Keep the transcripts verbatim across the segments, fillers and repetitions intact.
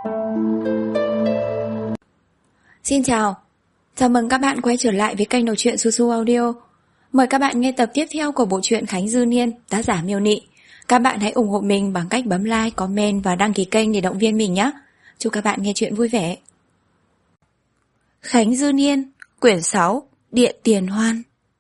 Xin chào, chào mừng các bạn quay trở lại với kênh đọc truyện Su Su Audio. Mời các bạn nghe tập tiếp theo của bộ truyện Khánh Dư Niên, tác giả Miêu Nị. Các bạn hãy ủng hộ mình bằng cách bấm like, comment và đăng ký kênh để động viên mình nhé. Chúc các bạn nghe truyện vui vẻ. Khánh Dư Niên, quyển sáu, Điện Tiền Hoan.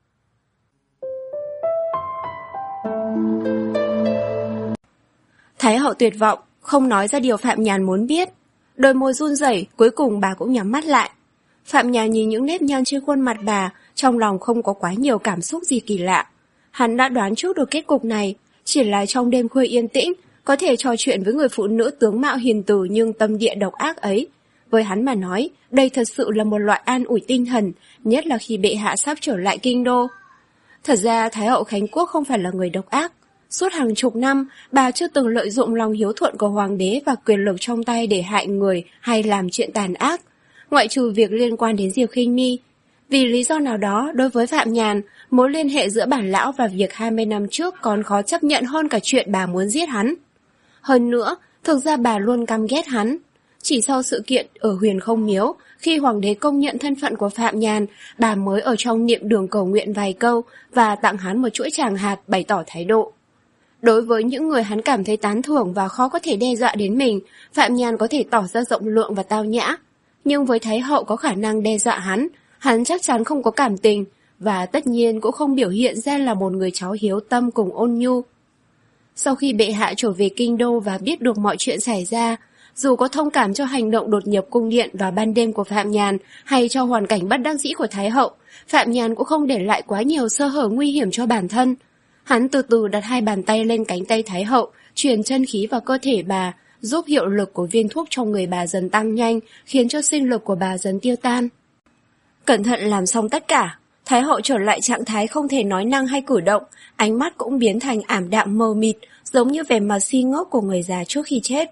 Thái hậu tuyệt vọng, không nói ra điều Phạm Nhàn muốn biết. Đôi môi run rẩy, cuối cùng bà cũng nhắm mắt lại. Phạm Nhàn nhìn những nếp nhăn trên khuôn mặt bà, trong lòng không có quá nhiều cảm xúc gì kỳ lạ. Hắn đã đoán trước được kết cục này, chỉ là trong đêm khuya yên tĩnh, có thể trò chuyện với người phụ nữ tướng mạo hiền từ nhưng tâm địa độc ác ấy. Với hắn mà nói, đây thật sự là một loại an ủi tinh thần, nhất là khi bệ hạ sắp trở lại kinh đô. Thật ra Thái hậu Khánh Quốc không phải là người độc ác. Suốt hàng chục năm, bà chưa từng lợi dụng lòng hiếu thuận của hoàng đế và quyền lực trong tay để hại người hay làm chuyện tàn ác, ngoại trừ việc liên quan đến Diệp Khinh My. Vì lý do nào đó, đối với Phạm Nhàn, mối liên hệ giữa bản lão và việc hai mươi năm trước còn khó chấp nhận hơn cả chuyện bà muốn giết hắn. Hơn nữa, thực ra bà luôn căm ghét hắn. Chỉ sau sự kiện ở Huyền Không Miếu, khi hoàng đế công nhận thân phận của Phạm Nhàn, bà mới ở trong niệm đường cầu nguyện vài câu và tặng hắn một chuỗi tràng hạt bày tỏ thái độ. Đối với những người hắn cảm thấy tán thưởng và khó có thể đe dọa đến mình, Phạm Nhàn có thể tỏ ra rộng lượng và tao nhã. Nhưng với Thái hậu có khả năng đe dọa hắn, hắn chắc chắn không có cảm tình, và tất nhiên cũng không biểu hiện ra là một người cháu hiếu tâm cùng ôn nhu. Sau khi bệ hạ trở về kinh đô và biết được mọi chuyện xảy ra, dù có thông cảm cho hành động đột nhập cung điện vào ban đêm của Phạm Nhàn hay cho hoàn cảnh bất đắc dĩ của Thái hậu, Phạm Nhàn cũng không để lại quá nhiều sơ hở nguy hiểm cho bản thân. Hắn từ từ đặt hai bàn tay lên cánh tay Thái hậu, truyền chân khí vào cơ thể bà, giúp hiệu lực của viên thuốc trong người bà dần tăng nhanh, khiến cho sinh lực của bà dần tiêu tan. Cẩn thận làm xong tất cả, Thái hậu trở lại trạng thái không thể nói năng hay cử động, ánh mắt cũng biến thành ảm đạm mờ mịt, giống như vẻ mặt si ngốc của người già trước khi chết.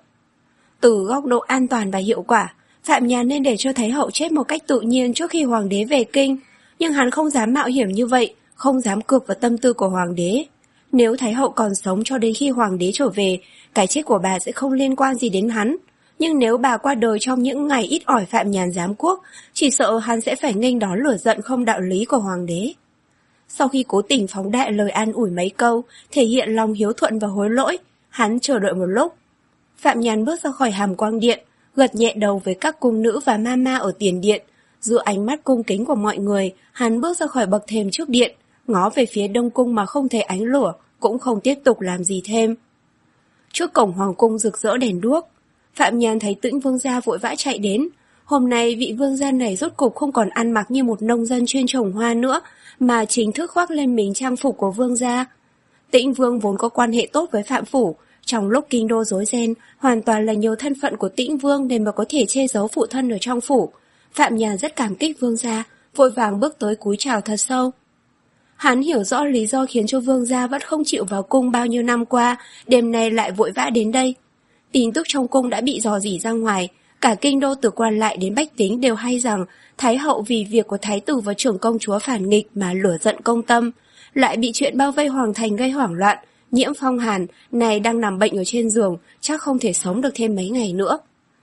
Từ góc độ an toàn và hiệu quả, Phạm Nhàn nên để cho Thái hậu chết một cách tự nhiên trước khi hoàng đế về kinh, nhưng hắn không dám mạo hiểm như vậy, không dám cược vào tâm tư của hoàng đế. Nếu Thái hậu còn sống cho đến khi hoàng đế trở về, cái chết của bà sẽ không liên quan gì đến hắn. Nhưng nếu bà qua đời trong những ngày ít ỏi Phạm Nhàn giám quốc, chỉ sợ hắn sẽ phải nghênh đón lửa giận không đạo lý của hoàng đế. Sau khi cố tình phóng đại lời an ủi mấy câu, thể hiện lòng hiếu thuận và hối lỗi, hắn chờ đợi một lúc. Phạm Nhàn bước ra khỏi hàm quang điện, gật nhẹ đầu với các cung nữ và mama ở tiền điện. Giữa ánh mắt cung kính của mọi người, hắn bước ra khỏi bậc thềm trước điện, ngó về phía đông cung mà không thấy ánh lửa, cũng không tiếp tục làm gì thêm. Trước cổng hoàng cung rực rỡ đèn đuốc, Phạm Nhàn thấy Tĩnh Vương gia vội vã chạy đến. Hôm nay vị vương gia này rốt cục không còn ăn mặc như một nông dân chuyên trồng hoa nữa, mà chính thức khoác lên mình trang phục của vương gia. Tĩnh Vương vốn có quan hệ tốt với Phạm phủ, trong lúc kinh đô rối ren, hoàn toàn là nhờ thân phận của Tĩnh Vương nên mà có thể che giấu phụ thân ở trong phủ. Phạm Nhàn rất cảm kích vương gia, vội vàng bước tới cúi chào thật sâu. Hắn hiểu rõ lý do khiến cho vương gia vẫn không chịu vào cung bao nhiêu năm qua, đêm nay lại vội vã đến đây. Tin tức trong cung đã bị rò rỉ ra ngoài, cả kinh đô từ quan lại đến bách tính đều hay rằng Thái hậu vì việc của thái tử và trưởng công chúa phản nghịch mà lửa giận công tâm, lại bị chuyện bao vây hoàng thành gây hoảng loạn, nhiễm phong hàn, này đang nằm bệnh ở trên giường, chắc không thể sống được thêm mấy ngày nữa.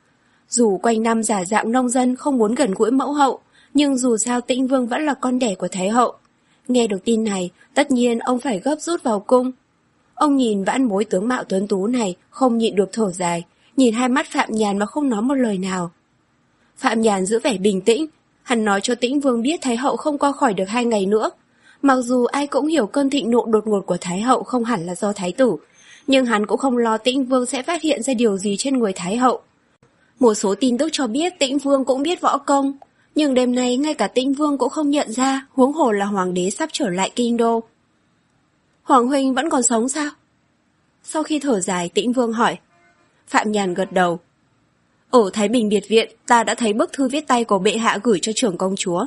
Dù quanh năm giả dạng nông dân không muốn gần gũi mẫu hậu, nhưng dù sao Tĩnh Vương vẫn là con đẻ của Thái hậu. Nghe được tin này, tất nhiên ông phải gấp rút vào cung. Ông nhìn vãn bối tướng mạo tuấn tú này, không nhịn được thở dài, nhìn hai mắt Phạm Nhàn mà không nói một lời nào. Phạm Nhàn giữ vẻ bình tĩnh, hắn nói cho Tĩnh Vương biết Thái hậu không qua khỏi được hai ngày nữa. Mặc dù ai cũng hiểu cơn thịnh nộ đột ngột của Thái hậu không hẳn là do Thái tử, nhưng hắn cũng không lo Tĩnh Vương sẽ phát hiện ra điều gì trên người Thái hậu. Một số tin tức cho biết Tĩnh Vương cũng biết võ công, nhưng đêm nay ngay cả Tĩnh Vương cũng không nhận ra, huống hồ là hoàng đế sắp trở lại kinh đô. Hoàng huynh vẫn còn sống sao? Sau khi thở dài, Tĩnh Vương hỏi. Phạm Nhàn gật đầu. Ở Thái Bình Biệt Viện, ta đã thấy bức thư viết tay của bệ hạ gửi cho trưởng công chúa.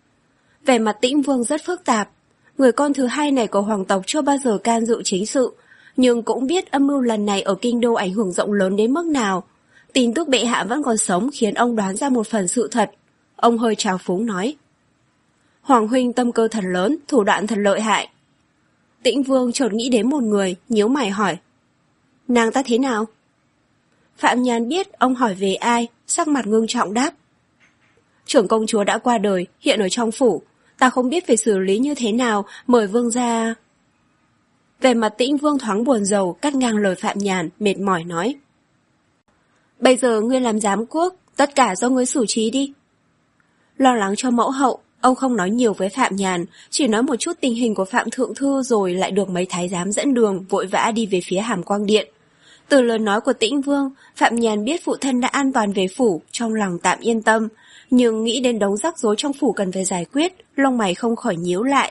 Vẻ mặt Tĩnh Vương rất phức tạp. Người con thứ hai này của hoàng tộc chưa bao giờ can dự chính sự, nhưng cũng biết âm mưu lần này ở kinh đô ảnh hưởng rộng lớn đến mức nào. Tin tức bệ hạ vẫn còn sống khiến ông đoán ra một phần sự thật. Ông hơi trào phúng nói. Hoàng huynh tâm cơ thật lớn, thủ đoạn thật lợi hại. Tĩnh Vương chợt nghĩ đến một người, nhíu mày hỏi. Nàng ta thế nào? Phạm Nhàn biết ông hỏi về ai, sắc mặt ngưng trọng đáp. Trưởng công chúa đã qua đời, hiện ở trong phủ. Ta không biết phải xử lý như thế nào, mời vương gia... Về mặt Tĩnh Vương thoáng buồn rầu, cắt ngang lời Phạm Nhàn, mệt mỏi nói. Bây giờ ngươi làm giám quốc, tất cả do ngươi xử trí đi. Lo lắng cho mẫu hậu, ông không nói nhiều với Phạm Nhàn, chỉ nói một chút tình hình của Phạm Thượng Thư rồi lại được mấy thái giám dẫn đường, vội vã đi về phía Hàm Quang Điện. Từ lời nói của Tĩnh Vương, Phạm Nhàn biết phụ thân đã an toàn về phủ, trong lòng tạm yên tâm, nhưng nghĩ đến đống rắc rối trong phủ cần phải giải quyết, lông mày không khỏi nhíu lại.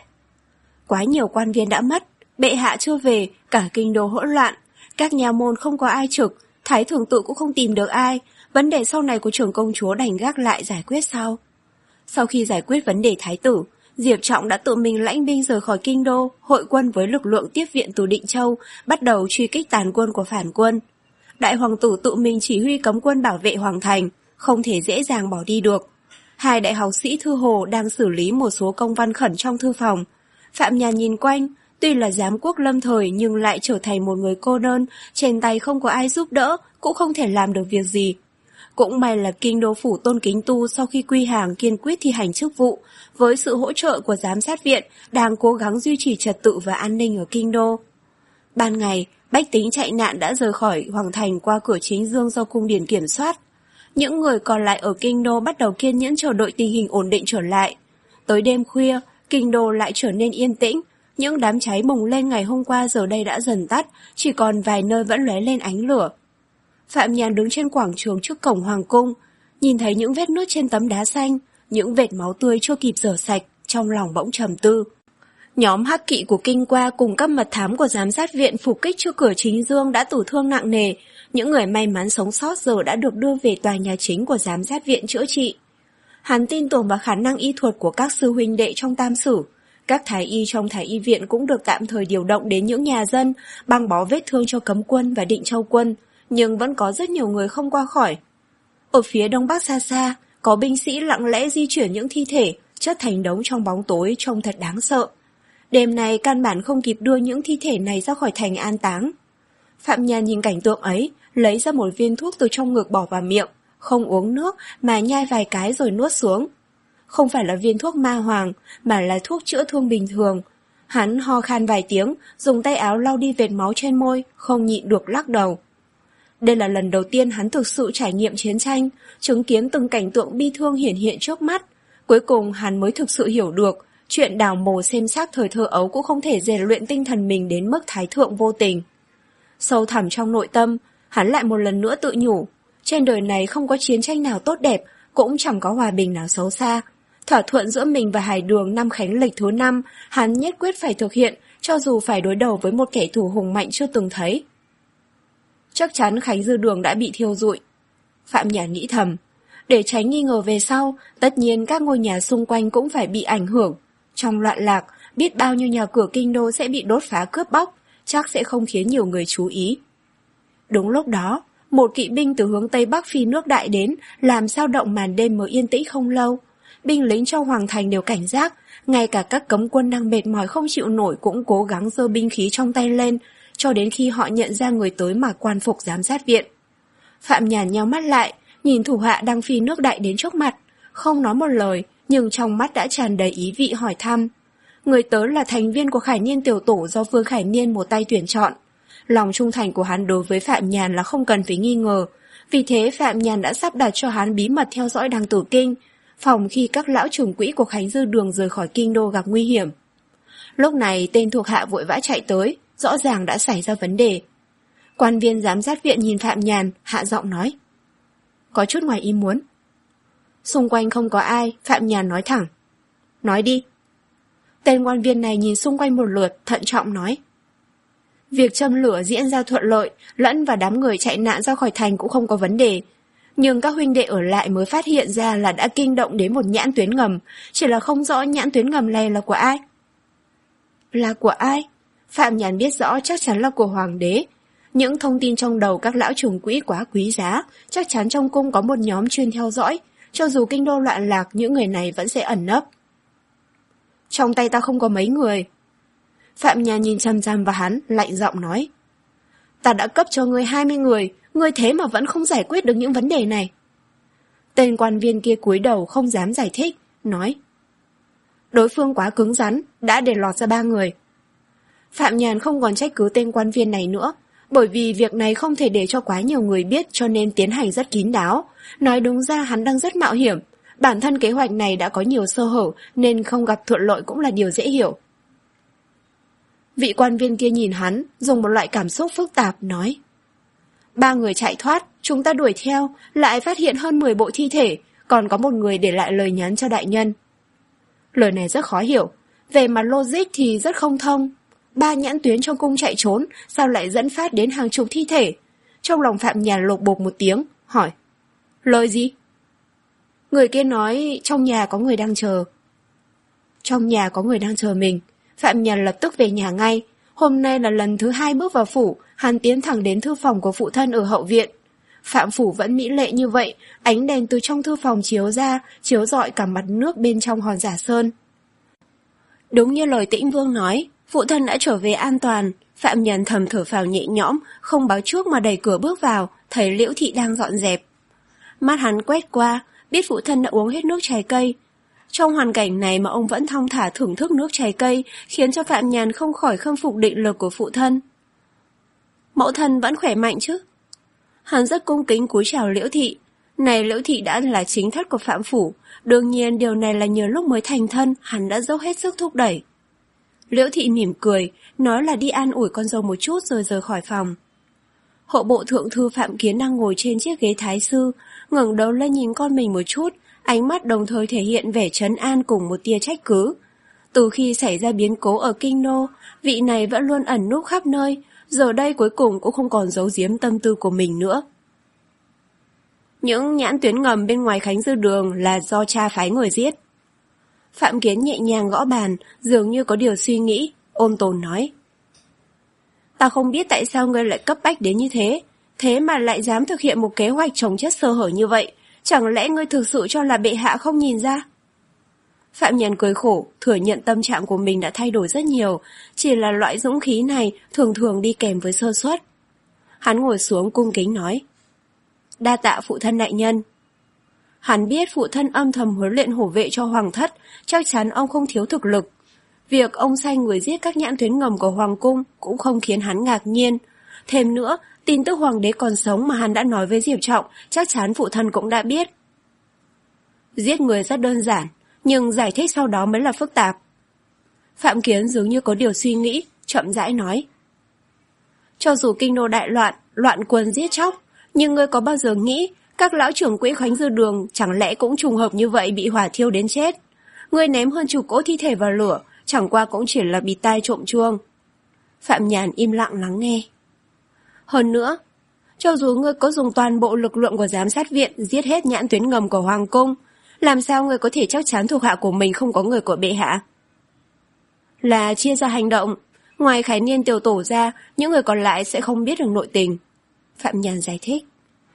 Quá nhiều quan viên đã mất, bệ hạ chưa về, cả kinh đô hỗn loạn, các nhà môn không có ai trực, thái thường tự cũng không tìm được ai, vấn đề sau này của trưởng công chúa đành gác lại giải quyết sau. Sau khi giải quyết vấn đề thái tử, Diệp Trọng đã tự mình lãnh binh rời khỏi kinh đô, hội quân với lực lượng tiếp viện từ Định Châu, bắt đầu truy kích tàn quân của phản quân. Đại hoàng tử tự mình chỉ huy cấm quân bảo vệ hoàng thành, không thể dễ dàng bỏ đi được. Hai đại học sĩ Thư Hồ đang xử lý một số công văn khẩn trong thư phòng. Phạm Nhàn nhìn quanh, tuy là giám quốc lâm thời nhưng lại trở thành một người cô đơn, trên tay không có ai giúp đỡ, cũng không thể làm được việc gì. Cũng may là kinh đô phủ Tôn Kính Tu sau khi quy hàng kiên quyết thi hành chức vụ, với sự hỗ trợ của giám sát viện, đang cố gắng duy trì trật tự và an ninh ở kinh đô. Ban ngày, bách tính chạy nạn đã rời khỏi hoàng thành qua cửa chính dương do cung điển kiểm soát. Những người còn lại ở kinh đô bắt đầu kiên nhẫn chờ đợi tình hình ổn định trở lại. Tới đêm khuya, kinh đô lại trở nên yên tĩnh, những đám cháy bùng lên ngày hôm qua giờ đây đã dần tắt, chỉ còn vài nơi vẫn lóe lên ánh lửa. Phạm Nhàn đứng trên quảng trường trước cổng hoàng cung, nhìn thấy những vết nứt trên tấm đá xanh, những vệt máu tươi chưa kịp rửa sạch, trong lòng bỗng trầm tư. Nhóm hắc kỵ của kinh qua cùng các mật thám của giám sát viện phục kích trước cửa chính dương đã tử thương nặng nề, những người may mắn sống sót giờ đã được đưa về tòa nhà chính của giám sát viện chữa trị. Hắn tin tưởng vào khả năng y thuật của các sư huynh đệ trong tam sử. Các thái y trong thái y viện cũng được tạm thời điều động đến những nhà dân, băng bó vết thương cho cấm quân và Định Châu quân, nhưng vẫn có rất nhiều người không qua khỏi. Ở phía đông bắc xa xa, có binh sĩ lặng lẽ di chuyển những thi thể, chất thành đống trong bóng tối trông thật đáng sợ. Đêm nay căn bản không kịp đưa những thi thể này ra khỏi thành an táng. Phạm Nhàn nhìn cảnh tượng ấy, lấy ra một viên thuốc từ trong ngực bỏ vào miệng, không uống nước mà nhai vài cái rồi nuốt xuống. Không phải là viên thuốc ma hoàng, mà là thuốc chữa thương bình thường. Hắn ho khan vài tiếng, dùng tay áo lau đi vệt máu trên môi, không nhịn được lắc đầu. Đây là lần đầu tiên hắn thực sự trải nghiệm chiến tranh, chứng kiến từng cảnh tượng bi thương hiển hiện trước mắt. Cuối cùng hắn mới thực sự hiểu được, chuyện đào mồ xem xác thời thơ ấu cũng không thể rèn luyện tinh thần mình đến mức thái thượng vô tình. Sâu thẳm trong nội tâm, hắn lại một lần nữa tự nhủ, trên đời này không có chiến tranh nào tốt đẹp, cũng chẳng có hòa bình nào xấu xa. Thỏa thuận giữa mình và Hải Đường năm Khánh Lịch thứ năm, hắn nhất quyết phải thực hiện, cho dù phải đối đầu với một kẻ thù hùng mạnh chưa từng thấy. Chắc chắn Khánh Dư Đường đã bị thiêu rụi. Phạm Nhàn nghĩ thầm, để tránh nghi ngờ về sau, tất nhiên các ngôi nhà xung quanh cũng phải bị ảnh hưởng. Trong loạn lạc, biết bao nhiêu nhà cửa kinh đô sẽ bị đốt phá cướp bóc, chắc sẽ không khiến nhiều người chú ý. Đúng lúc đó, một kỵ binh từ hướng Tây Bắc phi nước đại đến, làm sao động màn đêm mới yên tĩnh không lâu. Binh lính trong hoàng thành đều cảnh giác, ngay cả các cấm quân đang mệt mỏi không chịu nổi cũng cố gắng giơ binh khí trong tay lên, cho đến khi họ nhận ra người tới mà quan phục giám sát viện. Phạm Nhàn nheo mắt lại, nhìn thủ hạ đang phi nước đại đến trước mặt, không nói một lời, nhưng trong mắt đã tràn đầy ý vị hỏi thăm. Người tới là thành viên của Khải Niên tiểu tổ do Vương Khải Niên một tay tuyển chọn. Lòng trung thành của hắn đối với Phạm Nhàn là không cần phải nghi ngờ, vì thế Phạm Nhàn đã sắp đặt cho hắn bí mật theo dõi Đằng Tử Kinh, phòng khi các lão trưởng quỹ của Khánh Dư Đường rời khỏi kinh đô gặp nguy hiểm. Lúc này tên thuộc hạ vội vã chạy tới, rõ ràng đã xảy ra vấn đề. Quan viên giám sát viện nhìn Phạm Nhàn, hạ giọng nói. Có chút ngoài ý muốn. Xung quanh không có ai, Phạm Nhàn nói thẳng. Nói đi. Tên quan viên này nhìn xung quanh một lượt, thận trọng nói. Việc châm lửa diễn ra thuận lợi, lẫn và đám người chạy nạn ra khỏi thành cũng không có vấn đề. Nhưng các huynh đệ ở lại mới phát hiện ra là đã kinh động đến một nhãn tuyến ngầm, chỉ là không rõ nhãn tuyến ngầm này là của ai. Là của ai? Phạm Nhàn biết rõ chắc chắn là của hoàng đế. Những thông tin trong đầu các lão trùng quỹ quá quý giá, chắc chắn trong cung có một nhóm chuyên theo dõi, cho dù kinh đô loạn lạc những người này vẫn sẽ ẩn nấp. Trong tay ta không có mấy người. Phạm Nhàn nhìn chằm chằm vào hắn, lạnh giọng nói. Ta đã cấp cho ngươi hai mươi người, ngươi thế mà vẫn không giải quyết được những vấn đề này. Tên quan viên kia cúi đầu không dám giải thích, nói: đối phương quá cứng rắn, đã để lọt ra ba người. Phạm Nhàn không còn trách cứ tên quan viên này nữa, bởi vì việc này không thể để cho quá nhiều người biết cho nên tiến hành rất kín đáo. Nói đúng ra hắn đang rất mạo hiểm, bản thân kế hoạch này đã có nhiều sơ hở nên không gặp thuận lợi cũng là điều dễ hiểu. Vị quan viên kia nhìn hắn, dùng một loại cảm xúc phức tạp, nói: ba người chạy thoát, chúng ta đuổi theo, lại phát hiện hơn mười bộ thi thể, còn có một người để lại lời nhắn cho đại nhân. Lời này rất khó hiểu, về mặt logic thì rất không thông. Ba nhãn tuyến trong cung chạy trốn, sao lại dẫn phát đến hàng chục thi thể? Trong lòng Phạm Nhàn lột bột một tiếng, hỏi: lời gì? Người kia nói trong nhà có người đang chờ. Trong nhà có người đang chờ mình. Phạm Nhàn lập tức về nhà ngay. Hôm nay là lần thứ hai bước vào phủ, hắn tiến thẳng đến thư phòng của phụ thân ở hậu viện. Phạm phủ vẫn mỹ lệ như vậy, ánh đèn từ trong thư phòng chiếu ra, chiếu rọi cả mặt nước bên trong hòn Giả Sơn. Đúng như lời Tĩnh Vương nói, phụ thân đã trở về an toàn. Phạm Nhàn thầm thở phào nhẹ nhõm, không báo trước mà đẩy cửa bước vào, thấy Liễu Thị đang dọn dẹp. Mắt hắn quét qua, biết phụ thân đã uống hết nước trái cây. Trong hoàn cảnh này mà ông vẫn thong thả thưởng thức nước trái cây, khiến cho Phạm Nhàn không khỏi khâm phục định lực của phụ thân. Mẫu thân vẫn khỏe mạnh chứ? Hắn rất cung kính cúi chào Liễu Thị. Này Liễu Thị đã là chính thất của Phạm phủ, đương nhiên điều này là nhờ lúc mới thành thân, hắn đã dốc hết sức thúc đẩy. Liễu Thị mỉm cười, nói là đi an ủi con dâu một chút rồi rời khỏi phòng. Hộ bộ thượng thư Phạm Kiến đang ngồi trên chiếc ghế thái sư, ngẩng đầu lên nhìn con mình một chút, ánh mắt đồng thời thể hiện vẻ trấn an cùng một tia trách cứ. Từ khi xảy ra biến cố ở Kinh Đô, vị này vẫn luôn ẩn núp khắp nơi, giờ đây cuối cùng cũng không còn giấu giếm tâm tư của mình nữa. Những nhãn tuyến ngầm bên ngoài Khánh Dư Đường là do cha phái người giết. Phạm Kiến nhẹ nhàng gõ bàn, dường như có điều suy nghĩ, ôm tồn nói: ta không biết tại sao ngươi lại cấp bách đến như thế, thế mà lại dám thực hiện một kế hoạch trồng chất sơ hở như vậy, chẳng lẽ ngươi thực sự cho là bệ hạ không nhìn ra? Phạm Nhàn cười khổ, thừa nhận tâm trạng của mình đã thay đổi rất nhiều, chỉ là loại dũng khí này thường thường đi kèm với sơ suất. Hắn ngồi xuống cung kính nói: đa tạ phụ thân đại nhân. Hắn biết phụ thân âm thầm huấn luyện hổ vệ cho hoàng thất, chắc chắn ông không thiếu thực lực. Việc ông sai người giết các nhãn tuyến ngầm của hoàng cung cũng không khiến hắn ngạc nhiên. Thêm nữa, tin tức hoàng đế còn sống mà hắn đã nói với Diệp Trọng, chắc chắn phụ thân cũng đã biết. Giết người rất đơn giản, nhưng giải thích sau đó mới là phức tạp. Phạm Kiến dường như có điều suy nghĩ, chậm rãi nói: cho dù kinh đô đại loạn, loạn quân giết chóc, nhưng ngươi có bao giờ nghĩ các lão trưởng quỹ Khánh Dư Đường chẳng lẽ cũng trùng hợp như vậy bị hỏa thiêu đến chết? Ngươi ném hơn chục cỗ thi thể vào lửa, chẳng qua cũng chỉ là bịt tai trộm chuông. Phạm Nhàn im lặng lắng nghe. Hơn nữa, cho dù ngươi có dùng toàn bộ lực lượng của giám sát viện giết hết nhãn tuyến ngầm của hoàng cung, làm sao ngươi có thể chắc chắn thuộc hạ của mình không có người của bệ hạ? Là chia ra hành động, ngoài Khải Niên tiểu tổ ra, những người còn lại sẽ không biết được nội tình. Phạm Nhàn giải thích.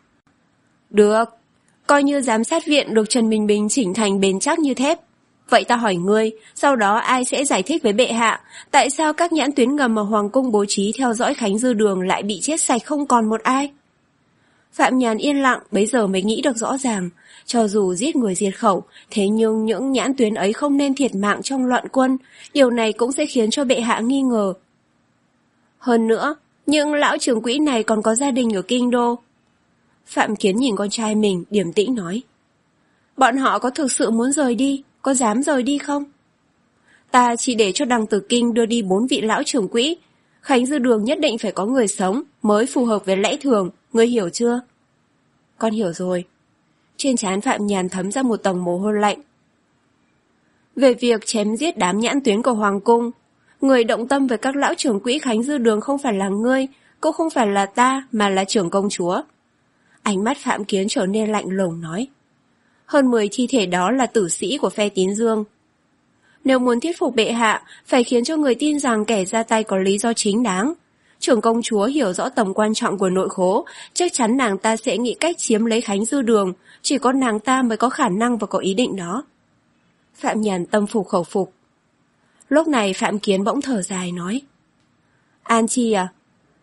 Được, coi như giám sát viện được Trần Bình Bình chỉnh thành bền chắc như thép. Vậy ta hỏi ngươi, sau đó ai sẽ giải thích với bệ hạ, tại sao các nhãn tuyến ngầm ở hoàng cung bố trí theo dõi Khánh Dư Đường lại bị chết sạch không còn một ai? Phạm Nhàn yên lặng, bấy giờ mới nghĩ được rõ ràng, cho dù giết người diệt khẩu, thế nhưng những nhãn tuyến ấy không nên thiệt mạng trong loạn quân, điều này cũng sẽ khiến cho bệ hạ nghi ngờ. Hơn nữa, những lão trưởng quỹ này còn có gia đình ở Kinh Đô. Phạm Kiến nhìn con trai mình, điềm tĩnh nói: bọn họ có thực sự muốn rời đi, có dám rời đi không? Ta chỉ để cho Đằng Tử Kinh đưa đi bốn vị lão trưởng quỹ, Khánh Dư Đường nhất định phải có người sống mới phù hợp với lẽ thường, ngươi hiểu chưa? Con hiểu rồi. Trên trán Phạm Nhàn thấm ra một tầng mồ hôi lạnh. Về việc chém giết đám nhãn tuyến của hoàng cung, người động tâm với các lão trưởng quỹ Khánh Dư Đường không phải là ngươi, cũng không phải là ta, mà là trưởng công chúa. Ánh mắt Phạm Kiến trở nên lạnh lùng nói: hơn mười thi thể đó là tử sĩ của phe Tín Dương. Nếu muốn thuyết phục bệ hạ, phải khiến cho người tin rằng kẻ ra tay có lý do chính đáng. Trưởng công chúa hiểu rõ tầm quan trọng của nội khố, chắc chắn nàng ta sẽ nghĩ cách chiếm lấy Khánh Dư Đường, chỉ có nàng ta mới có khả năng và có ý định đó. Phạm Nhàn tâm phục khẩu phục. Lúc này Phạm Kiến bỗng thở dài nói: An Chi à,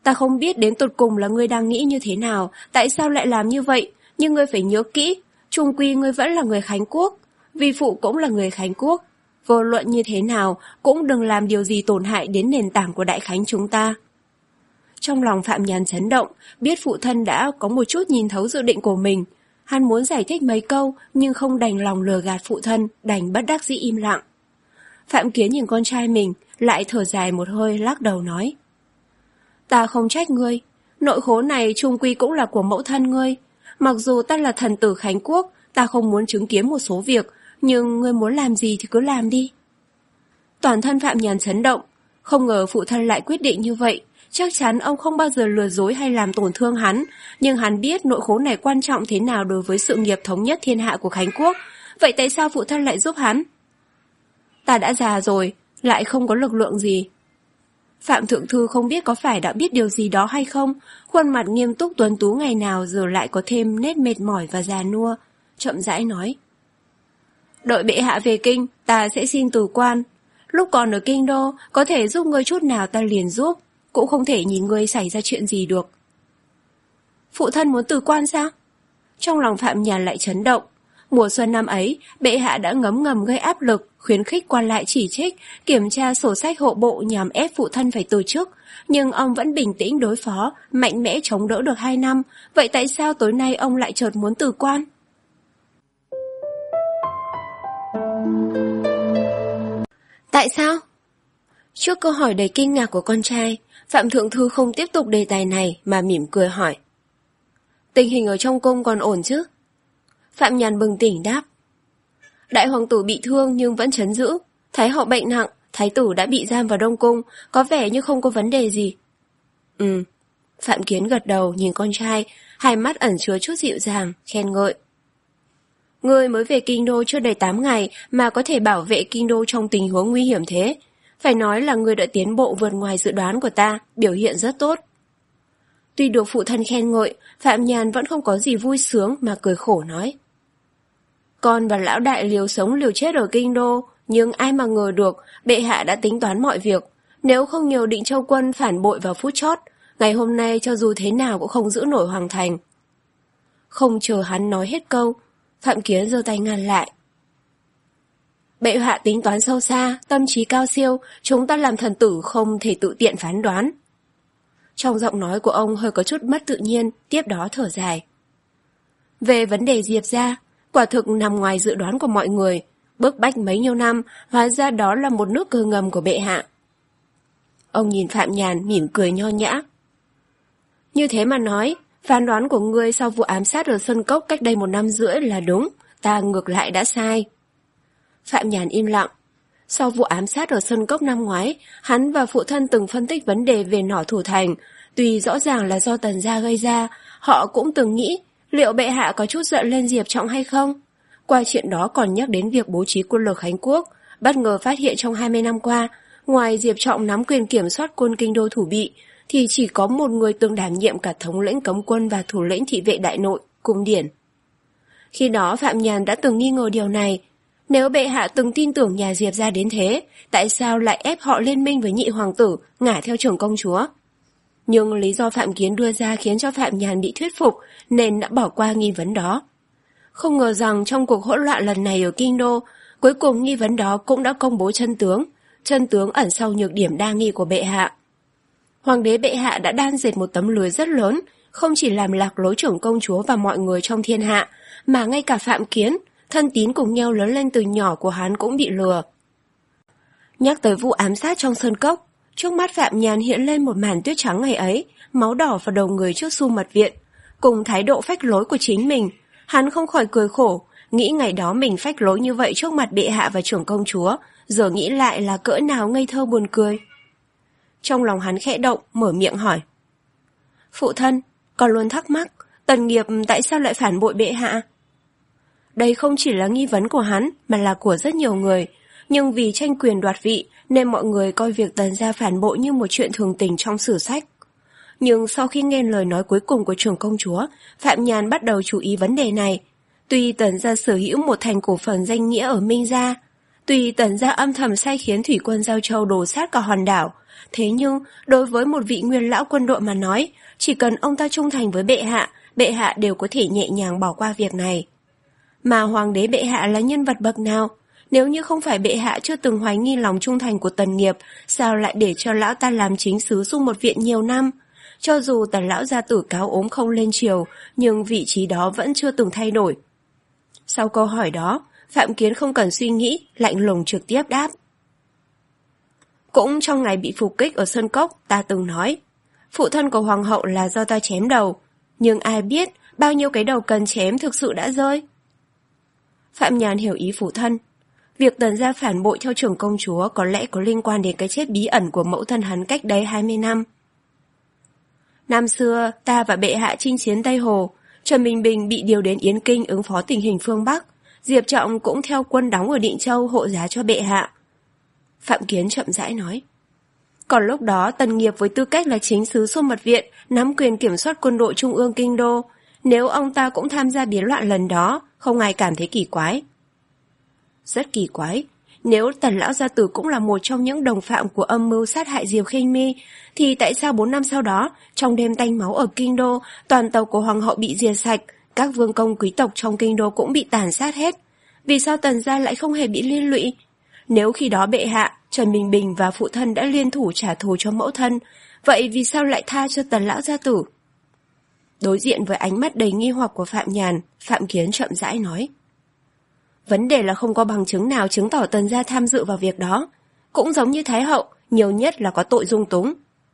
Ta không biết đến tột cùng là ngươi đang nghĩ như thế nào, tại sao lại làm như vậy, nhưng ngươi phải nhớ kỹ, chung quy ngươi vẫn là người Khánh Quốc, vi phụ cũng là người Khánh Quốc. Vô luận như thế nào, cũng đừng làm điều gì tổn hại đến nền tảng của Đại Khánh chúng ta. Trong lòng Phạm Nhàn chấn động, biết phụ thân đã có một chút nhìn thấu dự định của mình. Hắn muốn giải thích mấy câu, nhưng không đành lòng lừa gạt phụ thân, đành bất đắc dĩ im lặng. Phạm Kiến nhìn con trai mình, lại thở dài một hơi lắc đầu nói. Ta không trách ngươi, nội khố này chung quy cũng là của mẫu thân ngươi. Mặc dù ta là thần tử Khánh Quốc, ta không muốn chứng kiến một số việc, nhưng ngươi muốn làm gì thì cứ làm đi. Toàn thân Phạm Nhàn chấn động, không ngờ phụ thân lại quyết định như vậy. Chắc chắn ông không bao giờ lừa dối hay làm tổn thương hắn, nhưng hắn biết nội khố này quan trọng thế nào đối với sự nghiệp thống nhất thiên hạ của Khánh Quốc. Vậy tại sao phụ thân lại giúp hắn? Ta đã già rồi, lại không có lực lượng gì. Phạm Thượng Thư không biết có phải đã biết điều gì đó hay không, khuôn mặt nghiêm túc tuấn tú ngày nào giờ lại có thêm nét mệt mỏi và già nua, chậm rãi nói. Đợi bệ hạ về kinh, ta sẽ xin từ quan. Lúc còn ở kinh đô, có thể giúp ngươi chút nào ta liền giúp, cũng không thể nhìn ngươi xảy ra chuyện gì được. Phụ thân muốn từ quan sao? Trong lòng Phạm Nhàn lại chấn động. Mùa xuân năm ấy, bệ hạ đã ngấm ngầm gây áp lực, khuyến khích quan lại chỉ trích, kiểm tra sổ sách hộ bộ nhằm ép phụ thân phải từ chức. Nhưng ông vẫn bình tĩnh đối phó, mạnh mẽ chống đỡ được hai năm. Vậy tại sao tối nay ông lại chợt muốn từ quan? Tại sao? Trước câu hỏi đầy kinh ngạc của con trai, Phạm Thượng Thư không tiếp tục đề tài này mà mỉm cười hỏi. Tình hình ở trong cung còn ổn chứ? Phạm Nhàn bừng tỉnh đáp. Đại hoàng tử bị thương nhưng vẫn trấn giữ. Thái hậu bệnh nặng, thái tử đã bị giam vào Đông Cung, có vẻ như không có vấn đề gì. Ừ. Phạm Kiến gật đầu nhìn con trai, hai mắt ẩn chứa chút dịu dàng, khen ngợi. Ngươi mới về kinh đô chưa đầy tám ngày mà có thể bảo vệ kinh đô trong tình huống nguy hiểm thế. Phải nói là ngươi đã tiến bộ vượt ngoài dự đoán của ta, biểu hiện rất tốt. Tuy được phụ thân khen ngợi, Phạm Nhàn vẫn không có gì vui sướng mà cười khổ nói. Con và lão đại liều sống liều chết ở kinh đô, nhưng ai mà ngờ được bệ hạ đã tính toán mọi việc. Nếu không nhờ Định Châu Quân phản bội vào phút chót, ngày hôm nay cho dù thế nào cũng không giữ nổi hoàng thành. Không chờ hắn nói hết câu, Phạm Kiến giơ tay ngăn lại. Bệ hạ tính toán sâu xa, tâm trí cao siêu, chúng ta làm thần tử không thể tự tiện phán đoán. Trong giọng nói của ông hơi có chút mất tự nhiên, tiếp đó thở dài. Về vấn đề Diệp gia, quả thực nằm ngoài dự đoán của mọi người, bức bách mấy nhiêu năm, hóa ra đó là một nước cơ ngầm của bệ hạ. Ông nhìn Phạm Nhàn mỉm cười nho nhã. Như thế mà nói, phán đoán của ngươi sau vụ ám sát ở Sơn Cốc cách đây một năm rưỡi là đúng, ta ngược lại đã sai. Phạm Nhàn im lặng. Sau vụ ám sát ở Sơn Cốc năm ngoái, hắn và phụ thân từng phân tích vấn đề về nỏ thủ thành. Tuy rõ ràng là do Tần gia gây ra, họ cũng từng nghĩ liệu bệ hạ có chút giận lên Diệp Trọng hay không. Qua chuyện đó còn nhắc đến việc bố trí quân lực Khánh Quốc, bất ngờ phát hiện trong hai mươi năm qua, ngoài Diệp Trọng nắm quyền kiểm soát quân kinh đô thủ bị, thì chỉ có một người từng đảm nhiệm cả thống lĩnh cấm quân và thủ lĩnh thị vệ đại nội, Cung Điển. Khi đó Phạm Nhàn đã từng nghi ngờ điều này. Nếu bệ hạ từng tin tưởng nhà Diệp gia đến thế, tại sao lại ép họ liên minh với nhị hoàng tử, ngả theo trưởng công chúa? Nhưng lý do Phạm Kiến đưa ra khiến cho Phạm Nhàn bị thuyết phục, nên đã bỏ qua nghi vấn đó. Không ngờ rằng trong cuộc hỗn loạn lần này ở kinh đô, cuối cùng nghi vấn đó cũng đã công bố chân tướng, chân tướng ẩn sau nhược điểm đa nghi của bệ hạ. Hoàng đế bệ hạ đã đan dệt một tấm lưới rất lớn, không chỉ làm lạc lối trưởng công chúa và mọi người trong thiên hạ, mà ngay cả Phạm Kiến, thân tín cùng nhau lớn lên từ nhỏ của hắn cũng bị lừa. Nhắc tới vụ ám sát trong Sơn Cốc, trước mắt Phạm Nhàn hiện lên một màn tuyết trắng ngày ấy, máu đỏ vào đầu người trước Xu Mật Viện, cùng thái độ phách lối của chính mình. Hắn không khỏi cười khổ, nghĩ ngày đó mình phách lối như vậy trước mặt bệ hạ và trưởng công chúa, giờ nghĩ lại là cỡ nào ngây thơ buồn cười. Trong lòng hắn khẽ động, mở miệng hỏi. Phụ thân, con luôn thắc mắc, Tần Nghiệp tại sao lại phản bội bệ hạ? Đây không chỉ là nghi vấn của hắn, mà là của rất nhiều người. Nhưng vì tranh quyền đoạt vị, nên mọi người coi việc Tần gia phản bội như một chuyện thường tình trong sử sách. Nhưng sau khi nghe lời nói cuối cùng của trưởng công chúa, Phạm Nhàn bắt đầu chú ý vấn đề này. Tuy Tần gia sở hữu một thành cổ phần danh nghĩa ở Minh gia, Tuy Tần gia âm thầm sai khiến thủy quân Giao Châu đổ sát cả hòn đảo, thế nhưng đối với một vị nguyên lão quân đội mà nói, chỉ cần ông ta trung thành với bệ hạ, bệ hạ đều có thể nhẹ nhàng bỏ qua việc này. Mà hoàng đế bệ hạ là nhân vật bậc nào? Nếu như không phải bệ hạ chưa từng hoài nghi lòng trung thành của Tần Nghiệp, sao lại để cho lão ta làm chính sứ Dung Một Viện nhiều năm? Cho dù Tần lão gia tử cáo ốm không lên triều, nhưng vị trí đó vẫn chưa từng thay đổi. Sau câu hỏi đó, Phạm Kiến không cần suy nghĩ, lạnh lùng trực tiếp đáp. Cũng trong ngày bị phục kích ở Sơn Cốc, ta từng nói, phụ thân của hoàng hậu là do ta chém đầu, nhưng ai biết bao nhiêu cái đầu cần chém thực sự đã rơi. Phạm Nhàn hiểu ý phụ thân. Việc Tần gia phản bội theo trưởng công chúa có lẽ có liên quan đến cái chết bí ẩn của mẫu thân hắn cách đây hai mươi năm. Năm xưa, ta và bệ hạ chinh chiến Tây Hồ, Trần Bình Bình bị điều đến Yến Kinh ứng phó tình hình phương Bắc, Diệp Trọng cũng theo quân đóng ở Định Châu hộ giá cho bệ hạ. Phạm Kiến chậm rãi nói. Còn lúc đó Tần Nghiệp với tư cách là chính sứ Xô Mật Viện nắm quyền kiểm soát quân đội trung ương kinh đô, nếu ông ta cũng tham gia biến loạn lần đó, không ai cảm thấy kỳ quái. Rất kỳ quái, nếu Tần lão gia tử cũng là một trong những đồng phạm của âm mưu sát hại Diệp Khinh Mi, thì tại sao bốn năm sau đó, trong đêm tanh máu ở kinh đô, toàn tộc của hoàng hậu bị diệt sạch, các vương công quý tộc trong kinh đô cũng bị tàn sát hết? Vì sao Tần gia lại không hề bị liên lụy? Nếu khi đó bệ hạ, Trần Bình Bình và phụ thân đã liên thủ trả thù cho mẫu thân, vậy vì sao lại tha cho Tần lão gia tử? Đối diện với ánh mắt đầy nghi hoặc của Phạm Nhàn, Phạm Kiến chậm rãi nói. Vấn đề là không có bằng chứng nào chứng tỏ Tần gia tham dự vào việc đó. Cũng giống như Thái hậu, nhiều nhất là có tội dung túng.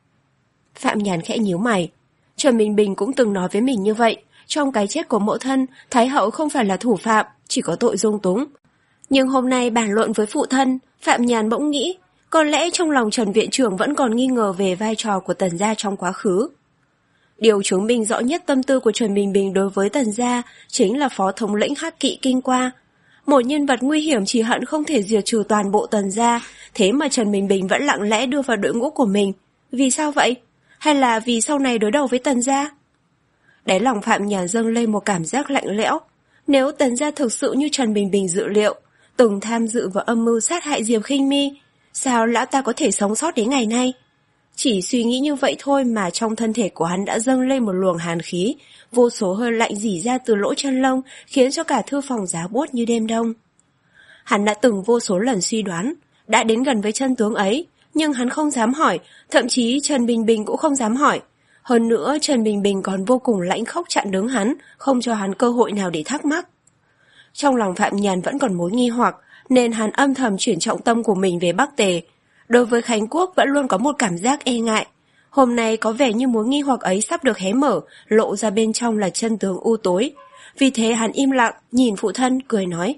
Phạm Nhàn khẽ nhíu mày. Trần Bình Bình cũng từng nói với mình như vậy. Trong cái chết của mẫu thân, Thái hậu không phải là thủ phạm, chỉ có tội dung túng. Nhưng hôm nay bàn luận với phụ thân, Phạm Nhàn bỗng nghĩ, có lẽ trong lòng Trần Viện trưởng vẫn còn nghi ngờ về vai trò của Tần gia trong quá khứ. Điều chứng minh rõ nhất tâm tư của Trần Bình Bình đối với Tần gia chính là phó thống lĩnh Hắc Kỵ Kinh Qua. Một nhân vật nguy hiểm chỉ hận không thể diệt trừ toàn bộ Tần gia, thế mà Trần Bình Bình vẫn lặng lẽ đưa vào đội ngũ của mình. Vì sao vậy? Hay là vì sau này đối đầu với Tần gia? Đáy lòng Phạm Nhàn dâng lên một cảm giác lạnh lẽo. Nếu Tần gia thực sự như Trần Bình Bình dự liệu, từng tham dự vào âm mưu sát hại Diệp Khinh Mi, sao lão ta có thể sống sót đến ngày nay? Chỉ suy nghĩ như vậy thôi mà trong thân thể của hắn đã dâng lên một luồng hàn khí, vô số hơi lạnh rỉ ra từ lỗ chân lông, khiến cho cả thư phòng giá buốt như đêm đông. Hắn đã từng vô số lần suy đoán, đã đến gần với chân tướng ấy, nhưng hắn không dám hỏi, thậm chí Trần Bình Bình cũng không dám hỏi. Hơn nữa Trần Bình Bình còn vô cùng lãnh khốc chặn đứng hắn, không cho hắn cơ hội nào để thắc mắc. Trong lòng Phạm Nhàn vẫn còn mối nghi hoặc, nên hắn âm thầm chuyển trọng tâm của mình về Bắc Tề. Đối với Khánh Quốc vẫn luôn có một cảm giác e ngại. Hôm nay có vẻ như mối nghi hoặc ấy sắp được hé mở, lộ ra bên trong là chân tướng u tối. Vì thế hắn im lặng, nhìn phụ thân, cười nói.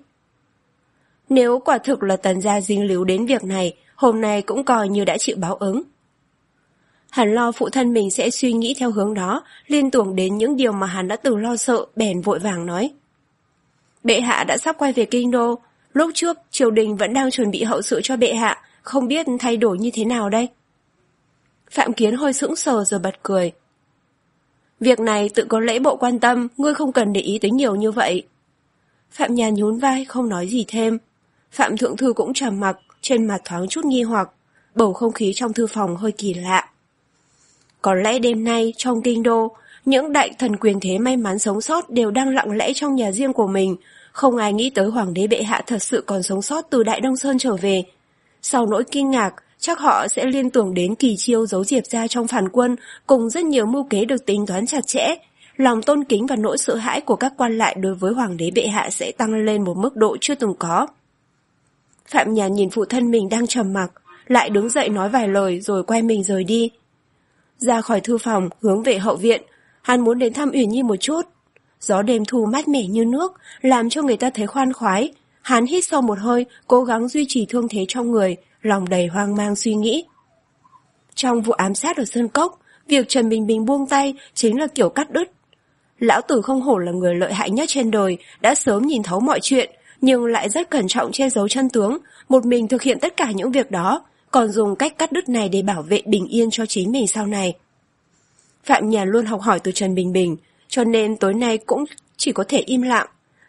Nếu quả thực là Tần gia dính líu đến việc này, hôm nay cũng coi như đã chịu báo ứng. Hắn lo phụ thân mình sẽ suy nghĩ theo hướng đó, liên tưởng đến những điều mà hắn đã từng lo sợ, bèn vội vàng nói. Bệ hạ đã sắp quay về kinh đô, lúc trước triều đình vẫn đang chuẩn bị hậu sự cho bệ hạ, không biết thay đổi như thế nào đây? Phạm Kiến hơi sững sờ rồi bật cười. Việc này tự có lễ bộ quan tâm, ngươi không cần để ý tới nhiều như vậy. Phạm Nhàn nhún vai không nói gì thêm. Phạm Thượng Thư cũng trầm mặc, trên mặt thoáng chút nghi hoặc, bầu không khí trong thư phòng hơi kỳ lạ. Có lẽ đêm nay trong kinh đô, những đại thần quyền thế may mắn sống sót đều đang lặng lẽ trong nhà riêng của mình, không ai nghĩ tới hoàng đế bệ hạ thật sự còn sống sót từ Đại Đông Sơn trở về. Sau nỗi kinh ngạc, chắc họ sẽ liên tưởng đến kỳ chiêu giấu Diệp gia trong phản quân, cùng rất nhiều mưu kế được tính toán chặt chẽ. Lòng tôn kính và nỗi sợ hãi của các quan lại đối với hoàng đế bệ hạ sẽ tăng lên một mức độ chưa từng có. Phạm Nhàn nhìn phụ thân mình đang trầm mặc, lại đứng dậy nói vài lời rồi quay mình rời đi. Ra khỏi thư phòng, hướng về hậu viện, hắn muốn đến thăm Uyển Nhi một chút. Gió đêm thu mát mẻ như nước, làm cho người ta thấy khoan khoái. Hắn hít sâu một hơi, cố gắng duy trì thương thế trong người, lòng đầy hoang mang suy nghĩ. Trong vụ ám sát ở Sơn Cốc, việc Trần Bình Bình buông tay chính là kiểu cắt đứt. Lão tử không hổ là người lợi hại nhất trên đời, đã sớm nhìn thấu mọi chuyện, nhưng lại rất cẩn trọng che giấu chân tướng, một mình thực hiện tất cả những việc đó, còn dùng cách cắt đứt này để bảo vệ bình yên cho chính mình sau này. Phạm Nhàn luôn học hỏi từ Trần Bình Bình, cho nên tối nay cũng chỉ có thể im lặng.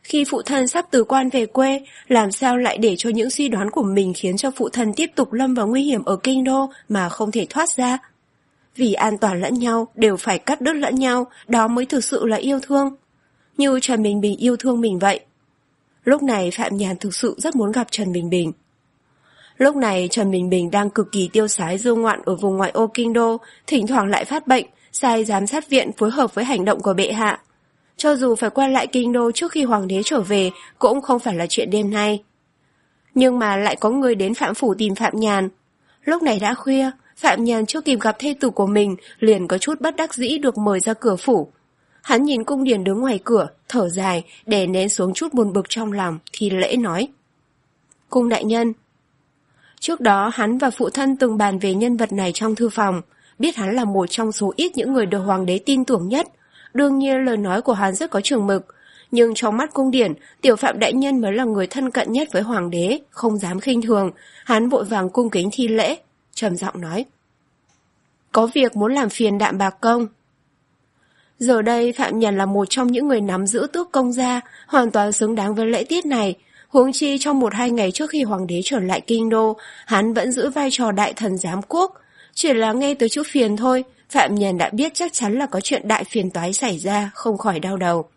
Khi phụ thân sắp từ quan về quê, làm sao lại để cho những suy đoán của mình khiến cho phụ thân tiếp tục lâm vào nguy hiểm ở kinh đô mà không thể thoát ra? Vì an toàn lẫn nhau, đều phải cắt đứt lẫn nhau, đó mới thực sự là yêu thương. Như Trần Bình Bình yêu thương mình vậy. Lúc này Phạm Nhàn thực sự rất muốn gặp Trần Bình Bình. Lúc này Trần Bình Bình đang cực kỳ tiêu sái du ngoạn ở vùng ngoại ô kinh đô, thỉnh thoảng lại phát bệnh, sai giám sát viện phối hợp với hành động của bệ hạ. Cho dù phải quay lại kinh đô trước khi hoàng đế trở về, cũng không phải là chuyện đêm nay. Nhưng mà lại có người đến Phạm Phủ tìm Phạm Nhàn. Lúc này đã khuya, Phạm Nhàn chưa kịp gặp thê tử của mình, liền có chút bất đắc dĩ được mời ra cửa phủ. Hắn nhìn cung điển đứng ngoài cửa, thở dài, đè nén xuống chút buồn bực trong lòng, thì lễ nói. Cung đại nhân. Trước đó hắn và phụ thân từng bàn về nhân vật này trong thư phòng, biết hắn là một trong số ít những người được hoàng đế tin tưởng nhất. Đương nhiên lời nói của hắn rất có chừng mực, nhưng trong mắt cung điển, tiểu Phạm đại nhân mới là người thân cận nhất với hoàng đế, không dám khinh thường. Hắn vội vàng cung kính thi lễ, trầm giọng nói. Có việc muốn làm phiền Đạm Bạc công. Giờ đây Phạm Nhàn là một trong những người nắm giữ tước công gia, hoàn toàn xứng đáng với lễ tiết này. Huống chi trong một hai ngày trước khi hoàng đế trở lại kinh đô, hắn vẫn giữ vai trò đại thần giám quốc. Chỉ là nghe tới chữ phiền thôi, Phạm Nhàn đã biết chắc chắn là có chuyện đại phiền toái xảy ra, không khỏi đau đầu.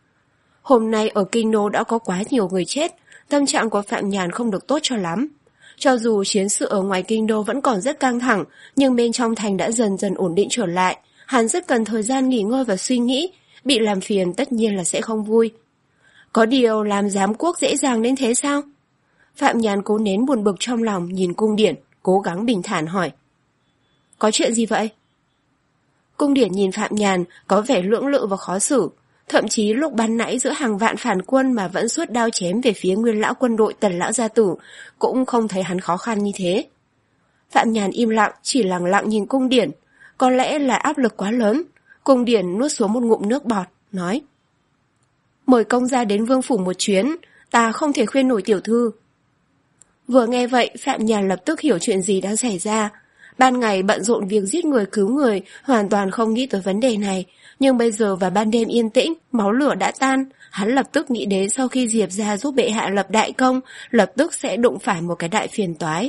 Hôm nay ở kinh đô đã có quá nhiều người chết, tâm trạng của Phạm Nhàn không được tốt cho lắm. Cho dù chiến sự ở ngoài kinh đô vẫn còn rất căng thẳng, nhưng bên trong thành đã dần dần ổn định trở lại. Hắn rất cần thời gian nghỉ ngơi và suy nghĩ, bị làm phiền tất nhiên là sẽ không vui. Có điều làm giám quốc dễ dàng đến thế sao? Phạm Nhàn cố nén buồn bực trong lòng, nhìn cung điển, cố gắng bình thản hỏi. Có chuyện gì vậy? Cung điển nhìn Phạm Nhàn có vẻ lưỡng lự và khó xử. Thậm chí lúc ban nãy giữa hàng vạn phản quân mà vẫn suốt đao chém về phía nguyên lão quân đội Tần lão gia tử, cũng không thấy hắn khó khăn như thế. Phạm Nhàn im lặng, chỉ lặng lặng nhìn cung điển. Có lẽ là áp lực quá lớn. Cung điển nuốt xuống một ngụm nước bọt, nói. Mời công gia đến vương phủ một chuyến, ta không thể khuyên nổi tiểu thư. Vừa nghe vậy, Phạm Nhàn lập tức hiểu chuyện gì đang xảy ra. Ban ngày bận rộn việc giết người cứu người, hoàn toàn không nghĩ tới vấn đề này. Nhưng bây giờ vào ban đêm yên tĩnh, máu lửa đã tan, hắn lập tức nghĩ đến sau khi Diệp gia giúp bệ hạ lập đại công, lập tức sẽ đụng phải một cái đại phiền toái.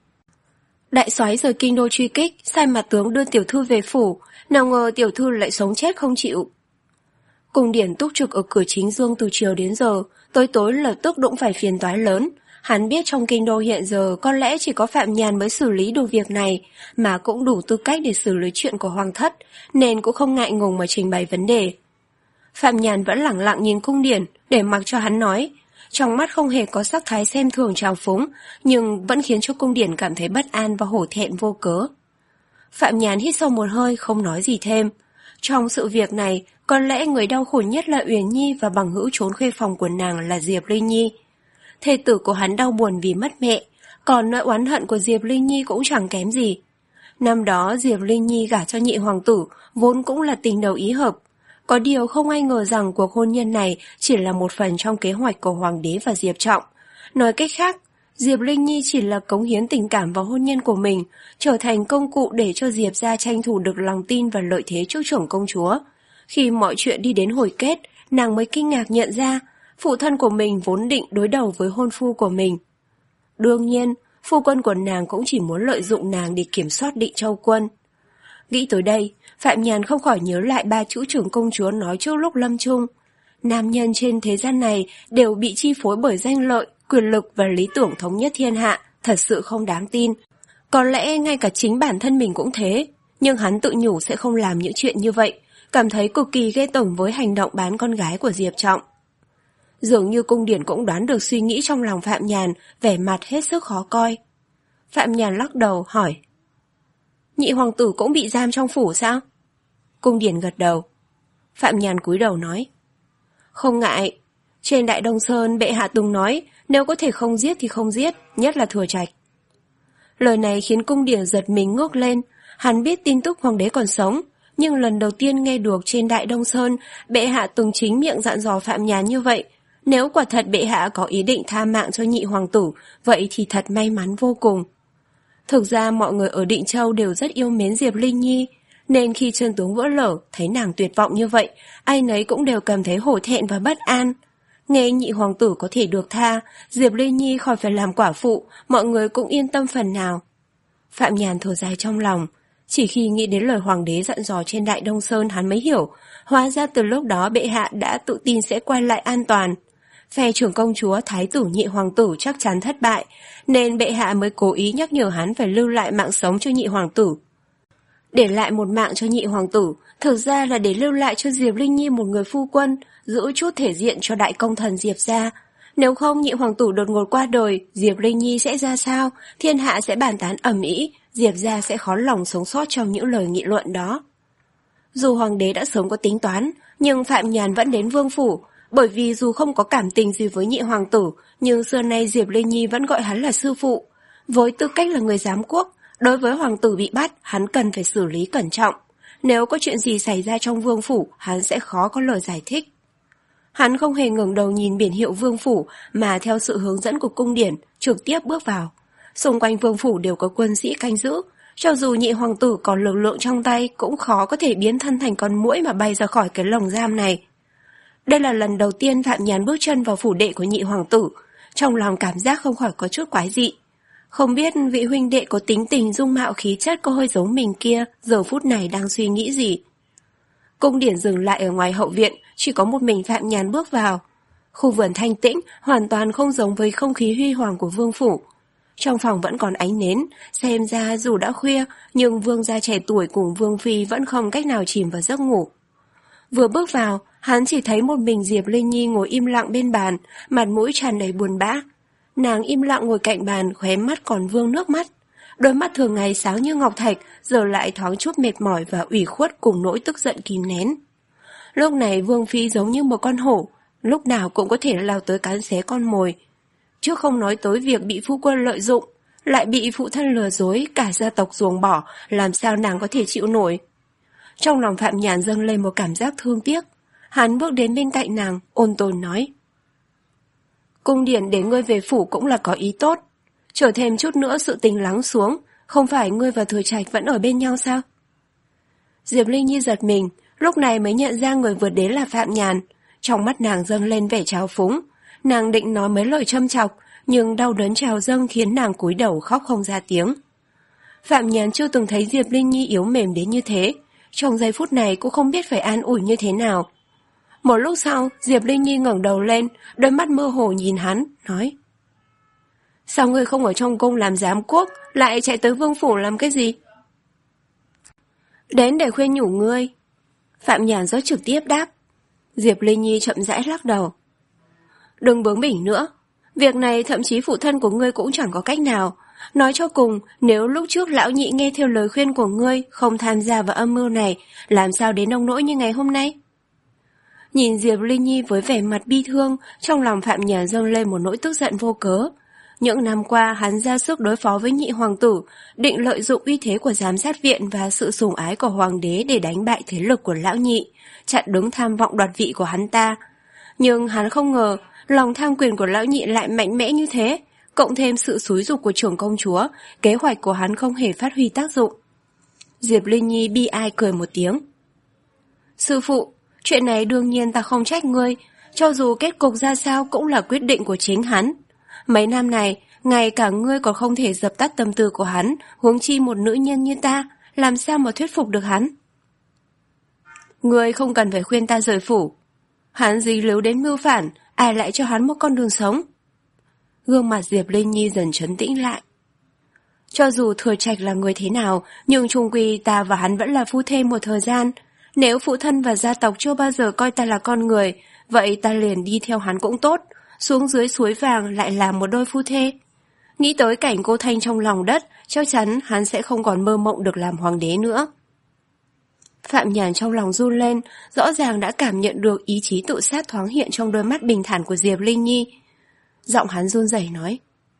Đại soái rời kinh đô truy kích, sai mặt tướng đưa tiểu thư về phủ, nào ngờ tiểu thư lại sống chết không chịu. Cung điển túc trực ở cửa chính dương từ chiều đến giờ, tối tối lập tức đụng phải phiền toái lớn. Hắn biết trong kinh đô hiện giờ có lẽ chỉ có Phạm Nhàn mới xử lý được việc này, mà cũng đủ tư cách để xử lý chuyện của hoàng thất, nên cũng không ngại ngùng mà trình bày vấn đề. Phạm Nhàn vẫn lẳng lặng nhìn cung điển, để mặc cho hắn nói. Trong mắt không hề có sắc thái xem thường trào phúng, nhưng vẫn khiến cho cung điển cảm thấy bất an và hổ thẹn vô cớ. Phạm Nhàn hít sâu một hơi, không nói gì thêm. Trong sự việc này, có lẽ người đau khổ nhất là Uyển Nhi và bằng hữu trốn khuê phòng của nàng là Diệp Linh Nhi. Thê tử của hắn đau buồn vì mất mẹ, còn nỗi oán hận của Diệp Linh Nhi cũng chẳng kém gì. Năm đó Diệp Linh Nhi gả cho nhị hoàng tử, vốn cũng là tình đầu ý hợp. Có điều không ai ngờ rằng cuộc hôn nhân này chỉ là một phần trong kế hoạch của hoàng đế và Diệp Trọng. Nói cách khác, Diệp Linh Nhi chỉ là cống hiến tình cảm vào hôn nhân của mình, trở thành công cụ để cho Diệp gia tranh thủ được lòng tin và lợi thế trước trưởng công chúa. Khi mọi chuyện đi đến hồi kết, nàng mới kinh ngạc nhận ra, phụ thân của mình vốn định đối đầu với hôn phu của mình. Đương nhiên, phu quân của nàng cũng chỉ muốn lợi dụng nàng để kiểm soát Định Châu quân. Nghĩ tới đây, Phạm Nhàn không khỏi nhớ lại ba chữ trưởng công chúa nói trước lúc lâm chung. Nam nhân trên thế gian này đều bị chi phối bởi danh lợi, quyền lực và lý tưởng thống nhất thiên hạ, thật sự không đáng tin. Có lẽ ngay cả chính bản thân mình cũng thế, nhưng hắn tự nhủ sẽ không làm những chuyện như vậy, cảm thấy cực kỳ ghê tởm với hành động bán con gái của Diệp Trọng. Dường như cung điển cũng đoán được suy nghĩ trong lòng Phạm Nhàn, vẻ mặt hết sức khó coi. Phạm Nhàn lắc đầu hỏi. Nhị hoàng tử cũng bị giam trong phủ sao? Cung điển gật đầu. Phạm Nhàn cúi đầu nói. Không ngại, trên Đại Đông Sơn bệ hạ từng nói nếu có thể không giết thì không giết, nhất là Thừa Trạch. Lời này khiến cung điển giật mình ngước lên. Hắn biết tin tức hoàng đế còn sống, nhưng lần đầu tiên nghe được trên Đại Đông Sơn bệ hạ từng chính miệng dặn dò Phạm Nhàn như vậy. Nếu quả thật bệ hạ có ý định tha mạng cho nhị hoàng tử, vậy thì thật may mắn vô cùng. Thực ra mọi người ở Định Châu đều rất yêu mến Diệp Linh Nhi, nên khi chân tướng vỡ lở, thấy nàng tuyệt vọng như vậy, ai nấy cũng đều cảm thấy hổ thẹn và bất an. Nghe nhị hoàng tử có thể được tha, Diệp Linh Nhi khỏi phải làm quả phụ, mọi người cũng yên tâm phần nào. Phạm Nhàn thở dài trong lòng, chỉ khi nghĩ đến lời hoàng đế dặn dò trên Đại Đông Sơn hắn mới hiểu, hóa ra từ lúc đó bệ hạ đã tự tin sẽ quay lại an toàn. Phe trưởng công chúa thái tử nhị hoàng tử chắc chắn thất bại, nên bệ hạ mới cố ý nhắc nhở hắn phải lưu lại mạng sống cho nhị hoàng tử. Để lại một mạng cho nhị hoàng tử, thực ra là để lưu lại cho Diệp Linh Nhi một người phu quân, giữ chút thể diện cho đại công thần Diệp gia. Nếu không nhị hoàng tử đột ngột qua đời, Diệp Linh Nhi sẽ ra sao, thiên hạ sẽ bàn tán ầm ĩ, Diệp gia sẽ khó lòng sống sót trong những lời nghị luận đó. Dù hoàng đế đã sớm có tính toán, nhưng Phạm Nhàn vẫn đến vương phủ, bởi vì dù không có cảm tình gì với nhị hoàng tử, nhưng xưa nay Diệp Linh Nhi vẫn gọi hắn là sư phụ. Với tư cách là người giám quốc, đối với hoàng tử bị bắt, hắn cần phải xử lý cẩn trọng. Nếu có chuyện gì xảy ra trong vương phủ, hắn sẽ khó có lời giải thích. Hắn không hề ngẩng đầu nhìn biển hiệu vương phủ, mà theo sự hướng dẫn của cung điển, trực tiếp bước vào. Xung quanh vương phủ đều có quân sĩ canh giữ, cho dù nhị hoàng tử còn lực lượng trong tay, cũng khó có thể biến thân thành con muỗi mà bay ra khỏi cái lồng giam này. Đây là lần đầu tiên Phạm Nhàn bước chân vào phủ đệ của nhị hoàng tử, trong lòng cảm giác không khỏi có chút quái dị. Không biết vị huynh đệ có tính tình dung mạo khí chất có hơi giống mình kia, giờ phút này đang suy nghĩ gì. Cung điển dừng lại ở ngoài hậu viện, chỉ có một mình Phạm Nhàn bước vào. Khu vườn thanh tĩnh, hoàn toàn không giống với không khí huy hoàng của vương phủ. Trong phòng vẫn còn ánh nến, xem ra dù đã khuya, nhưng vương gia trẻ tuổi cùng vương phi vẫn không cách nào chìm vào giấc ngủ. Vừa bước vào, hắn chỉ thấy một mình Diệp Linh Nhi ngồi im lặng bên bàn, mặt mũi tràn đầy buồn bã. Nàng im lặng ngồi cạnh bàn, khóe mắt còn vương nước mắt. Đôi mắt thường ngày sáng như ngọc thạch, giờ lại thoáng chút mệt mỏi và ủy khuất cùng nỗi tức giận kìm nén. Lúc này vương phi giống như một con hổ, lúc nào cũng có thể lao tới cắn xé con mồi. Chứ không nói tới việc bị phu quân lợi dụng, lại bị phụ thân lừa dối, cả gia tộc ruồng bỏ, làm sao nàng có thể chịu nổi. Trong lòng Phạm Nhàn dâng lên một cảm giác thương tiếc. Hắn bước đến bên cạnh nàng, ôn tồn nói: Cung điển để ngươi về phủ cũng là có ý tốt. Chờ thêm chút nữa sự tình lắng xuống, không phải ngươi và Thừa Trạch vẫn ở bên nhau sao? Diệp Linh Nhi giật mình, lúc này mới nhận ra người vừa đến là Phạm Nhàn. Trong mắt nàng dâng lên vẻ trào phúng. Nàng định nói mấy lời châm chọc, nhưng đau đớn trào dâng khiến nàng cúi đầu khóc không ra tiếng. Phạm Nhàn chưa từng thấy Diệp Linh Nhi yếu mềm đến như thế. Trong giây phút này cũng không biết phải an ủi như thế nào. Một lúc sau, Diệp Linh Nhi ngẩng đầu lên, đôi mắt mơ hồ nhìn hắn, nói: Sao ngươi không ở trong cung làm giám quốc, lại chạy tới vương phủ làm cái gì? Đến để khuyên nhủ ngươi. Phạm Nhàn rất trực tiếp đáp. Diệp Linh Nhi chậm rãi lắc đầu. Đừng bướng bỉnh nữa. Việc này thậm chí phụ thân của ngươi cũng chẳng có cách nào. Nói cho cùng, nếu lúc trước lão nhị nghe theo lời khuyên của ngươi, không tham gia vào âm mưu này, làm sao đến nông nỗi như ngày hôm nay? Nhìn Diệp Linh Nhi với vẻ mặt bi thương, trong lòng Phạm Nhàn dâng lên một nỗi tức giận vô cớ. Những năm qua hắn ra sức đối phó với nhị hoàng tử, định lợi dụng uy thế của giám sát viện và sự sủng ái của hoàng đế để đánh bại thế lực của lão nhị, chặn đứng tham vọng đoạt vị của hắn ta. Nhưng hắn không ngờ, lòng tham quyền của lão nhị lại mạnh mẽ như thế, cộng thêm sự xúi giục của trưởng công chúa, kế hoạch của hắn không hề phát huy tác dụng. Diệp Linh Nhi bi ai cười một tiếng. Sư phụ, chuyện này đương nhiên ta không trách ngươi, cho dù kết cục ra sao cũng là quyết định của chính hắn. Mấy năm này, ngay cả ngươi còn không thể dập tắt tâm tư của hắn, huống chi một nữ nhân như ta, làm sao mà thuyết phục được hắn? Ngươi không cần phải khuyên ta rời phủ. Hắn dính líu đến mưu phản, ai lại cho hắn một con đường sống? Gương mặt Diệp Linh Nhi dần trấn tĩnh lại. Cho dù Thừa Trạch là người thế nào, nhưng chung quy ta và hắn vẫn là phu thê một thời gian. Nếu phụ thân và gia tộc chưa bao giờ coi ta là con người, vậy ta liền đi theo hắn cũng tốt, xuống dưới suối vàng lại làm một đôi phu thê. Nghĩ tới cảnh cô Thanh trong lòng đất, chắc chắn hắn sẽ không còn mơ mộng được làm hoàng đế nữa. Phạm Nhàn trong lòng run lên, rõ ràng đã cảm nhận được ý chí tự sát thoáng hiện trong đôi mắt bình thản của Diệp Linh Nhi. Giọng hắn run rẩy nói: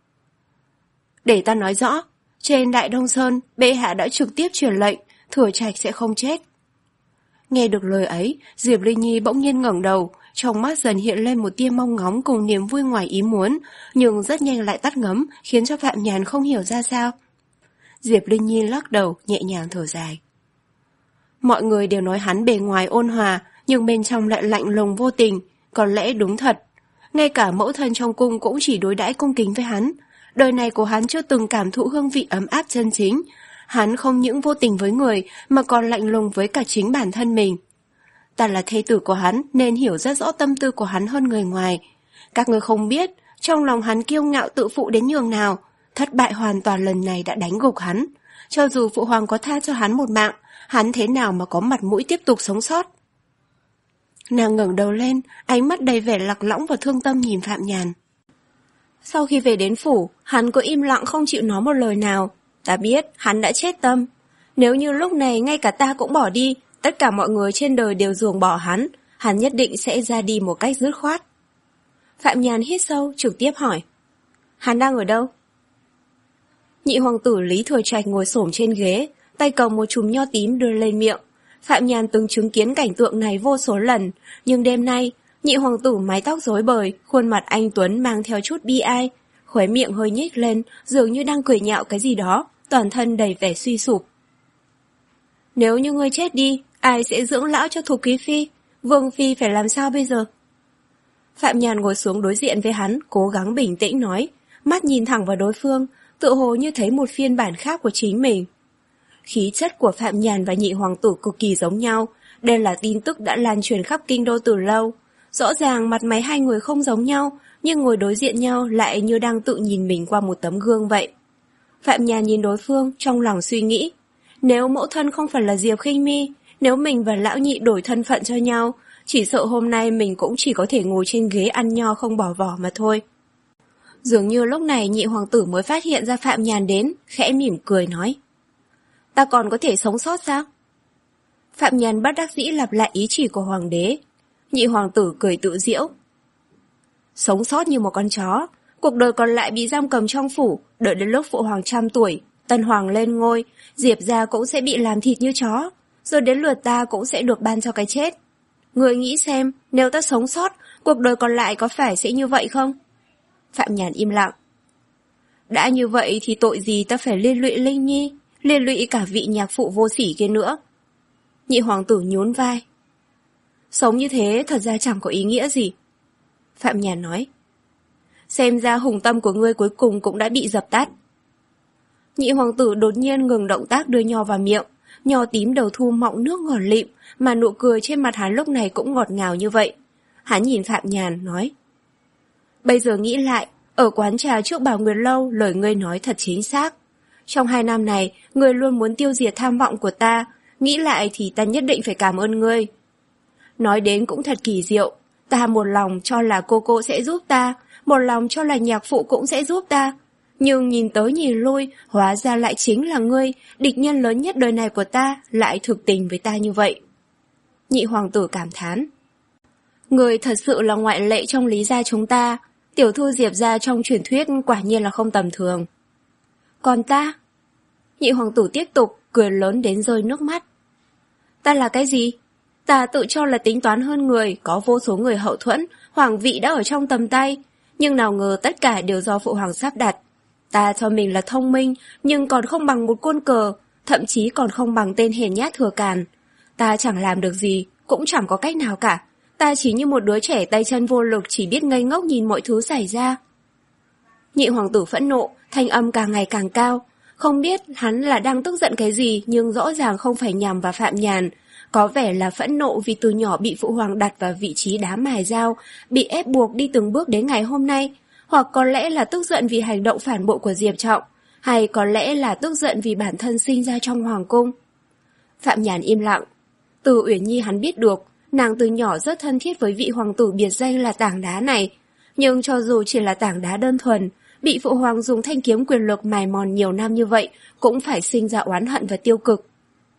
Để ta nói rõ, trên Đại Đông Sơn, bệ hạ đã trực tiếp truyền lệnh, Thừa Trạch sẽ không chết. Nghe được lời ấy, Diệp Linh Nhi bỗng nhiên ngẩng đầu, trong mắt dần hiện lên một tia mong ngóng cùng niềm vui ngoài ý muốn, nhưng rất nhanh lại tắt ngấm, khiến cho Phạm Nhàn không hiểu ra sao. Diệp Linh Nhi lắc đầu, nhẹ nhàng thở dài. Mọi người đều nói hắn bề ngoài ôn hòa, nhưng bên trong lại lạnh lùng vô tình, có lẽ đúng thật. Ngay cả mẫu thân trong cung cũng chỉ đối đãi cung kính với hắn. Đời này của hắn chưa từng cảm thụ hương vị ấm áp chân chính. Hắn không những vô tình với người mà còn lạnh lùng với cả chính bản thân mình. Ta là thê tử của hắn nên hiểu rất rõ tâm tư của hắn hơn người ngoài. Các ngươi không biết, trong lòng hắn kiêu ngạo tự phụ đến nhường nào. Thất bại hoàn toàn lần này đã đánh gục hắn. Cho dù phụ hoàng có tha cho hắn một mạng, hắn thế nào mà có mặt mũi tiếp tục sống sót. Nàng ngẩng đầu lên, ánh mắt đầy vẻ lạc lõng và thương tâm nhìn Phạm Nhàn. Sau khi về đến phủ, hắn cứ im lặng không chịu nói một lời nào. Ta biết hắn đã chết tâm. Nếu như lúc này ngay cả ta cũng bỏ đi, tất cả mọi người trên đời đều ruồng bỏ hắn, hắn nhất định sẽ ra đi một cách dứt khoát. Phạm Nhàn hít sâu, trực tiếp hỏi. Hắn đang ở đâu? Nhị hoàng tử Lý Thừa Trạch ngồi xổm trên ghế, tay cầm một chùm nho tím đưa lên miệng. Phạm Nhàn từng chứng kiến cảnh tượng này vô số lần, nhưng đêm nay, nhị hoàng tử mái tóc rối bời, khuôn mặt anh tuấn mang theo chút bi ai, khóe miệng hơi nhếch lên, dường như đang cười nhạo cái gì đó, toàn thân đầy vẻ suy sụp. Nếu như ngươi chết đi, ai sẽ dưỡng lão cho Thục Quý Phi? Vương Phi phải làm sao bây giờ? Phạm Nhàn ngồi xuống đối diện với hắn, cố gắng bình tĩnh nói, mắt nhìn thẳng vào đối phương, tự hồ như thấy một phiên bản khác của chính mình. Khí chất của Phạm Nhàn và nhị hoàng tử cực kỳ giống nhau, đây là tin tức đã lan truyền khắp kinh đô từ lâu. Rõ ràng mặt máy hai người không giống nhau, nhưng ngồi đối diện nhau lại như đang tự nhìn mình qua một tấm gương vậy. Phạm Nhàn nhìn đối phương, trong lòng suy nghĩ, nếu mẫu thân không phải là Diệp Khinh Mi, nếu mình và lão nhị đổi thân phận cho nhau, chỉ sợ hôm nay mình cũng chỉ có thể ngồi trên ghế ăn nho không bỏ vỏ mà thôi. Dường như lúc này nhị hoàng tử mới phát hiện ra Phạm Nhàn đến, khẽ mỉm cười nói. Ta còn có thể sống sót sao? Phạm Nhàn bất đắc dĩ lặp lại ý chỉ của hoàng đế. Nhị hoàng tử cười tự giễu. Sống sót như một con chó, cuộc đời còn lại bị giam cầm trong phủ, đợi đến lúc phụ hoàng trăm tuổi, tân hoàng lên ngôi, Diệp gia cũng sẽ bị làm thịt như chó, rồi đến lượt ta cũng sẽ được ban cho cái chết. Người nghĩ xem, nếu ta sống sót, cuộc đời còn lại có phải sẽ như vậy không? Phạm Nhàn im lặng. Đã như vậy thì tội gì ta phải liên lụy Linh Nhi, liên lụy cả vị nhạc phụ vô sỉ kia nữa. Nhị hoàng tử nhún vai. Sống như thế thật ra chẳng có ý nghĩa gì. Phạm Nhàn nói. Xem ra hùng tâm của ngươi cuối cùng cũng đã bị dập tắt. Nhị hoàng tử đột nhiên ngừng động tác đưa nho vào miệng. Nho tím đầu thu mọng nước ngọt lịm, mà nụ cười trên mặt hắn lúc này cũng ngọt ngào như vậy. Hắn nhìn Phạm Nhàn nói. Bây giờ nghĩ lại, ở quán trà trước Bảo Nguyệt Lâu lời ngươi nói thật chính xác. Trong hai năm này, ngươi luôn muốn tiêu diệt tham vọng của ta, nghĩ lại thì ta nhất định phải cảm ơn ngươi. Nói đến cũng thật kỳ diệu, ta một lòng cho là cô cô sẽ giúp ta, một lòng cho là nhạc phụ cũng sẽ giúp ta. Nhưng nhìn tới nhìn lui, hóa ra lại chính là ngươi, địch nhân lớn nhất đời này của ta, lại thực tình với ta như vậy. Nhị hoàng tử cảm thán. Ngươi thật sự là ngoại lệ trong Lý gia chúng ta, tiểu thư Diệp gia trong truyền thuyết quả nhiên là không tầm thường. Còn ta? Nhị hoàng tử tiếp tục, cười lớn đến rơi nước mắt. Ta là cái gì? Ta tự cho là tính toán hơn người, có vô số người hậu thuẫn, hoàng vị đã ở trong tầm tay, nhưng nào ngờ tất cả đều do phụ hoàng sắp đặt. Ta cho mình là thông minh, nhưng còn không bằng một côn cờ, thậm chí còn không bằng tên hèn nhát thừa càn. Ta chẳng làm được gì, cũng chẳng có cách nào cả. Ta chỉ như một đứa trẻ tay chân vô lực, chỉ biết ngây ngốc nhìn mọi thứ xảy ra. Nhị hoàng tử phẫn nộ, thanh âm càng ngày càng cao. Không biết hắn là đang tức giận cái gì, nhưng rõ ràng không phải nhằm vào Phạm Nhàn. Có vẻ là phẫn nộ vì từ nhỏ bị phụ hoàng đặt vào vị trí đá mài dao, bị ép buộc đi từng bước đến ngày hôm nay. Hoặc có lẽ là tức giận vì hành động phản bội của Diệp Trọng, hay có lẽ là tức giận vì bản thân sinh ra trong hoàng cung. Phạm Nhàn im lặng. Từ Uyển Nhi hắn biết được, nàng từ nhỏ rất thân thiết với vị hoàng tử biệt danh là tảng đá này. Nhưng cho dù chỉ là tảng đá đơn thuần, bị phụ hoàng dùng thanh kiếm quyền lực mài mòn nhiều năm như vậy, cũng phải sinh ra oán hận và tiêu cực.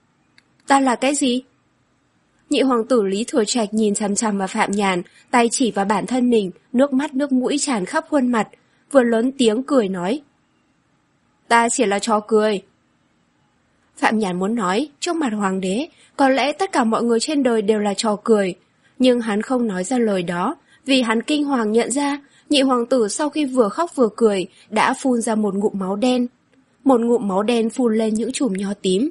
Ta là cái gì? Nhị hoàng tử Lý Thừa Trạch nhìn chằm chằm vào Phạm Nhàn, tay chỉ vào bản thân mình, nước mắt nước mũi tràn khắp khuôn mặt, vừa lớn tiếng cười nói. Ta chỉ là trò cười. Phạm Nhàn muốn nói, trước mặt hoàng đế, có lẽ tất cả mọi người trên đời đều là trò cười, nhưng hắn không nói ra lời đó, vì hắn kinh hoàng nhận ra, nhị hoàng tử sau khi vừa khóc vừa cười, đã phun ra một ngụm máu đen. Một ngụm máu đen phun lên những chùm nho tím.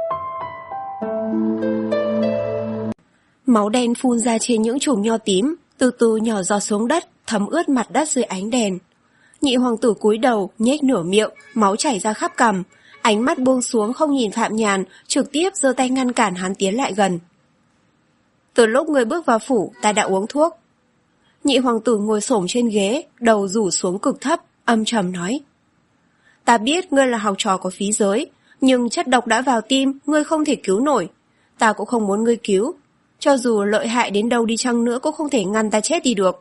Máu đen phun ra trên những chùm nho tím, từ từ nhỏ giọt xuống đất, thấm ướt mặt đất dưới ánh đèn. Nhị hoàng tử cúi đầu, nhếch nửa miệng, máu chảy ra khắp cằm, ánh mắt buông xuống không nhìn Phạm Nhàn, trực tiếp giơ tay ngăn cản hắn tiến lại gần. Từ lúc ngươi bước vào phủ, ta đã uống thuốc. Nhị hoàng tử ngồi xổm trên ghế, đầu rủ xuống cực thấp, âm trầm nói. Ta biết ngươi là học trò của phí giới, nhưng chất độc đã vào tim, ngươi không thể cứu nổi. Ta cũng không muốn ngươi cứu. Cho dù lợi hại đến đâu đi chăng nữa cũng không thể ngăn ta chết đi được.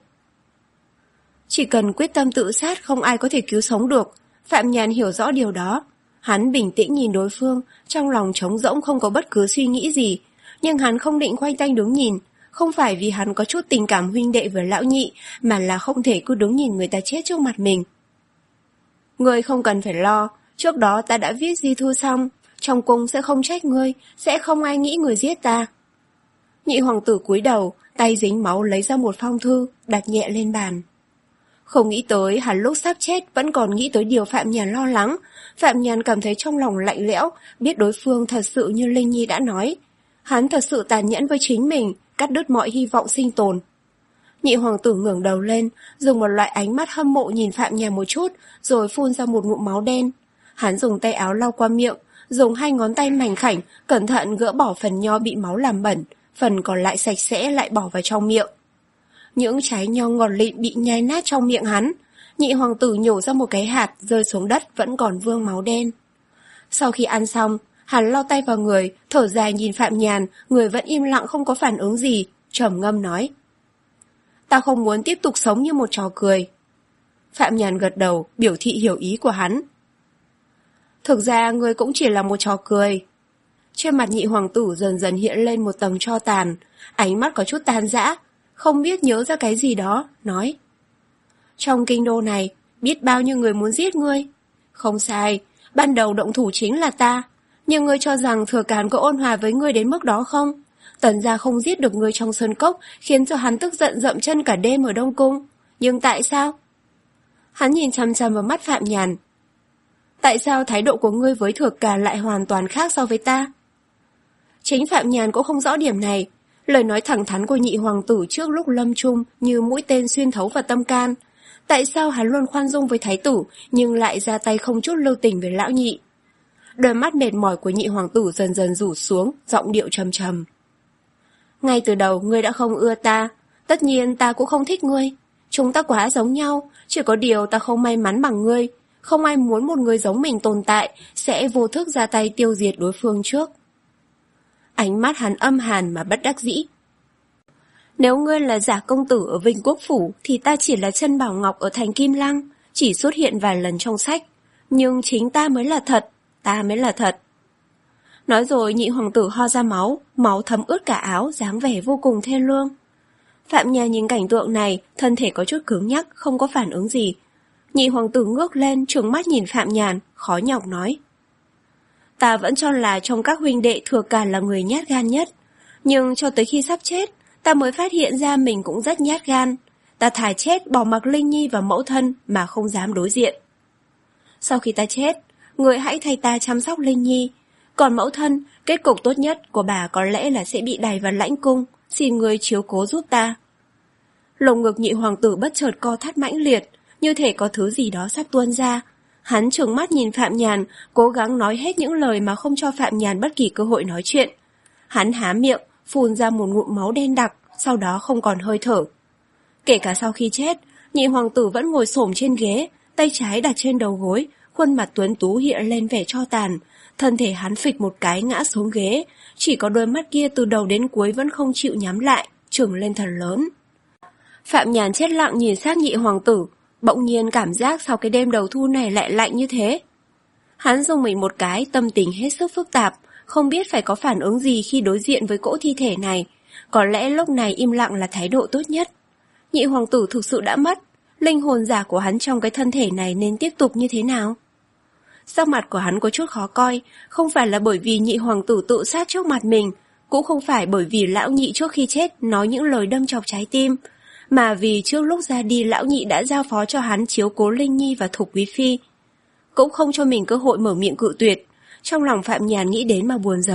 Chỉ cần quyết tâm tự sát không ai có thể cứu sống được. Phạm Nhàn hiểu rõ điều đó. Hắn bình tĩnh nhìn đối phương, trong lòng trống rỗng không có bất cứ suy nghĩ gì. Nhưng hắn không định khoanh tay đứng nhìn. Không phải vì hắn có chút tình cảm huynh đệ với lão nhị, mà là không thể cứ đứng nhìn người ta chết trước mặt mình. Ngươi không cần phải lo, trước đó ta đã viết di thư xong, trong cung sẽ không trách ngươi, sẽ không ai nghĩ người giết ta. Nhị hoàng tử cúi đầu, tay dính máu lấy ra một phong thư, đặt nhẹ lên bàn. Không nghĩ tới hắn lúc sắp chết vẫn còn nghĩ tới điều Phạm Nhàn lo lắng. Phạm Nhàn cảm thấy trong lòng lạnh lẽo, biết đối phương thật sự như Linh Nhi đã nói. Hắn thật sự tàn nhẫn với chính mình, cắt đứt mọi hy vọng sinh tồn. Nhị hoàng tử ngẩng đầu lên, dùng một loại ánh mắt hâm mộ nhìn Phạm Nhàn một chút, rồi phun ra một ngụm máu đen. Hắn dùng tay áo lau qua miệng, dùng hai ngón tay mảnh khảnh, cẩn thận gỡ bỏ phần nho bị máu làm bẩn, phần còn lại sạch sẽ lại bỏ vào trong miệng. Những trái nho ngọt lịm bị nhai nát trong miệng hắn. Nhị hoàng tử nhổ ra một cái hạt, rơi xuống đất vẫn còn vương máu đen. Sau khi ăn xong, hắn lau tay vào người, thở dài nhìn Phạm Nhàn, người vẫn im lặng không có phản ứng gì, trầm ngâm nói. Ta không muốn tiếp tục sống như một trò cười. Phạm Nhàn gật đầu, biểu thị hiểu ý của hắn. Thực ra ngươi cũng chỉ là một trò cười. Trên mặt nhị hoàng tử dần dần hiện lên một tầng tro tàn, ánh mắt có chút tan rã, không biết nhớ ra cái gì đó, nói. Trong kinh đô này, biết bao nhiêu người muốn giết ngươi. Không sai, ban đầu động thủ chính là ta, nhưng ngươi cho rằng Thừa Càn có ôn hòa với ngươi đến mức đó không? Tần gia không giết được ngươi trong sơn cốc, khiến cho hắn tức giận dậm chân cả đêm ở Đông Cung. Nhưng tại sao? Hắn nhìn chằm chằm vào mắt Phạm Nhàn. Tại sao thái độ của ngươi với Thừa Càn lại hoàn toàn khác so với ta? Chính Phạm Nhàn cũng không rõ điểm này. Lời nói thẳng thắn của nhị hoàng tử trước lúc lâm chung như mũi tên xuyên thấu vào tâm can. Tại sao hắn luôn khoan dung với thái tử nhưng lại ra tay không chút lưu tình với lão nhị? Đôi mắt mệt mỏi của nhị hoàng tử dần dần rủ xuống, giọng điệu trầm trầm. Ngay từ đầu ngươi đã không ưa ta, tất nhiên ta cũng không thích ngươi. Chúng ta quá giống nhau, chỉ có điều ta không may mắn bằng ngươi. Không ai muốn một người giống mình tồn tại, sẽ vô thức ra tay tiêu diệt đối phương trước. Ánh mắt hắn âm hàn mà bất đắc dĩ. Nếu ngươi là giả công tử ở Vinh Quốc Phủ thì ta chỉ là chân bảo ngọc ở thành Kim Lăng, chỉ xuất hiện vài lần trong sách. Nhưng chính ta mới là thật, ta mới là thật. Nói rồi nhị hoàng tử ho ra máu, máu thấm ướt cả áo, dáng vẻ vô cùng thê lương. Phạm Nhàn nhìn cảnh tượng này, thân thể có chút cứng nhắc, không có phản ứng gì. Nhị hoàng tử ngước lên, trừng mắt nhìn Phạm Nhàn, khó nhọc nói. Ta vẫn cho là trong các huynh đệ Thừa Càn là người nhát gan nhất. Nhưng cho tới khi sắp chết, ta mới phát hiện ra mình cũng rất nhát gan. Ta thà chết bỏ mặc Linh Nhi và mẫu thân mà không dám đối diện. Sau khi ta chết, người hãy thay ta chăm sóc Linh Nhi. Còn mẫu thân, kết cục tốt nhất của bà có lẽ là sẽ bị đày vào lãnh cung, xin người chiếu cố giúp ta. Lồng ngực nhị hoàng tử bất chợt co thắt mãnh liệt, như thể có thứ gì đó sắp tuôn ra. Hắn trừng mắt nhìn Phạm Nhàn, cố gắng nói hết những lời mà không cho Phạm Nhàn bất kỳ cơ hội nói chuyện. Hắn há miệng, phun ra một ngụm máu đen đặc, sau đó không còn hơi thở. Kể cả sau khi chết, nhị hoàng tử vẫn ngồi xổm trên ghế, tay trái đặt trên đầu gối, khuôn mặt tuấn tú hiện lên vẻ tro tàn. Thân thể hắn phịch một cái ngã xuống ghế, chỉ có đôi mắt kia từ đầu đến cuối vẫn không chịu nhắm lại, trừng lên thật lớn. Phạm Nhàn chết lặng nhìn xác nhị hoàng tử, bỗng nhiên cảm giác sau cái đêm đầu thu này lại lạnh như thế. Hắn rung mình một cái, tâm tình hết sức phức tạp, không biết phải có phản ứng gì khi đối diện với cỗ thi thể này. Có lẽ lúc này im lặng là thái độ tốt nhất. Nhị hoàng tử thực sự đã mất, linh hồn giả của hắn trong cái thân thể này nên tiếp tục như thế nào? Sắc mặt của hắn có chút khó coi, không phải là bởi vì nhị hoàng tử tự sát trước mặt mình, cũng không phải bởi vì lão nhị trước khi chết nói những lời đâm chọc trái tim, mà vì trước lúc ra đi lão nhị đã giao phó cho hắn chiếu cố Linh Nhi và Thục Quý Phi. Cũng không cho mình cơ hội mở miệng cự tuyệt, trong lòng Phạm Nhàn nghĩ đến mà buồn rầu.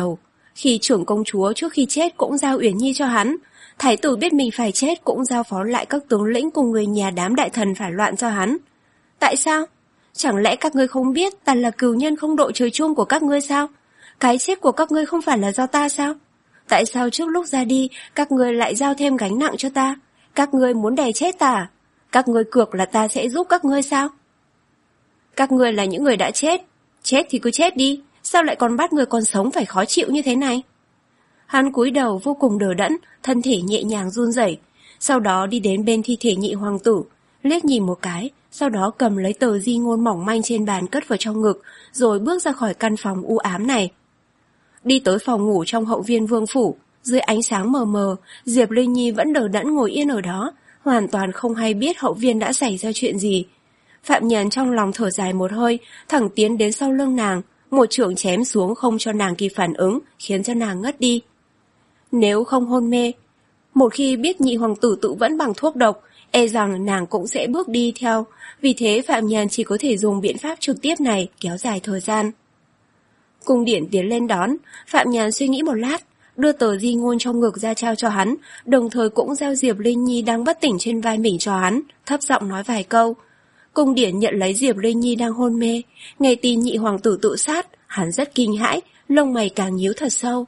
Khi trưởng công chúa trước khi chết cũng giao Uyển Nhi cho hắn, thái tử biết mình phải chết cũng giao phó lại các tướng lĩnh cùng người nhà đám đại thần phải loạn cho hắn. Tại sao? Chẳng lẽ các ngươi không biết ta là cừu nhân không đội trời chung của các ngươi sao? Cái chết của các ngươi không phải là do ta sao? Tại sao trước lúc ra đi, các ngươi lại giao thêm gánh nặng cho ta? Các ngươi muốn đè chết ta à? Các ngươi cược là ta sẽ giúp các ngươi sao? Các ngươi là những người đã chết. Chết thì cứ chết đi, sao lại còn bắt người còn sống phải khó chịu như thế này? Hắn cúi đầu vô cùng đờ đẫn, thân thể nhẹ nhàng run rẩy, sau đó đi đến bên thi thể nhị hoàng tử, liếc nhìn một cái, sau đó cầm lấy tờ di ngôn mỏng manh trên bàn cất vào trong ngực, rồi bước ra khỏi căn phòng u ám này. Đi tới phòng ngủ trong hậu viên vương phủ, dưới ánh sáng mờ mờ, Diệp Linh Nhi vẫn đờ đẫn ngồi yên ở đó, hoàn toàn không hay biết hậu viên đã xảy ra chuyện gì. Phạm Nhàn trong lòng thở dài một hơi, thẳng tiến đến sau lưng nàng, một chưởng chém xuống không cho nàng kịp phản ứng, khiến cho nàng ngất đi. Nếu không hôn mê, một khi biết nhị hoàng tử tự vẫn bằng thuốc độc, e rằng nàng cũng sẽ bước đi theo, vì thế Phạm Nhàn chỉ có thể dùng biện pháp trực tiếp này kéo dài thời gian. Cung Điển tiến lên đón, Phạm Nhàn suy nghĩ một lát, đưa tờ di ngôn trong ngực ra trao cho hắn, đồng thời cũng gieo Diệp Linh Nhi đang bất tỉnh trên vai mình cho hắn, thấp giọng nói vài câu. Cung Điển nhận lấy Diệp Linh Nhi đang hôn mê, nghe tin nhị hoàng tử tự sát, hắn rất kinh hãi, lông mày càng nhíu thật sâu.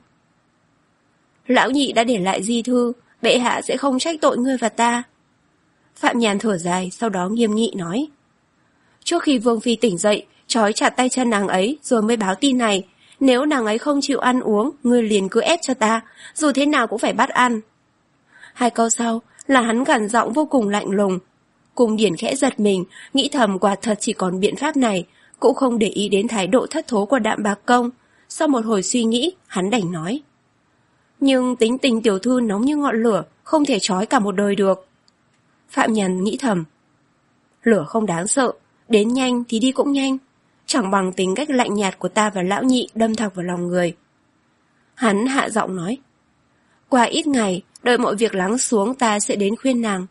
Lão nhị đã để lại di thư, bệ hạ sẽ không trách tội ngươi và ta. Phạm Nhàn thở dài, sau đó nghiêm nghị nói. Trước khi Vương Phi tỉnh dậy, trói chặt tay chân nàng ấy rồi mới báo tin này. Nếu nàng ấy không chịu ăn uống, ngươi liền cứ ép cho ta, dù thế nào cũng phải bắt ăn. Hai câu sau là hắn gằn giọng vô cùng lạnh lùng. Cung Điển khẽ giật mình, nghĩ thầm quả thật chỉ còn biện pháp này, cũng không để ý đến thái độ thất thố của Đạm Bạc Công. Sau một hồi suy nghĩ, hắn đành nói. Nhưng tính tình tiểu thư nóng như ngọn lửa, không thể trói cả một đời được. Phạm Nhàn nghĩ thầm. Lửa không đáng sợ, đến nhanh thì đi cũng nhanh, chẳng bằng tính cách lạnh nhạt của ta và lão nhị đâm thẳng vào lòng người. Hắn hạ giọng nói. Qua ít ngày, đợi mọi việc lắng xuống ta sẽ đến khuyên nàng.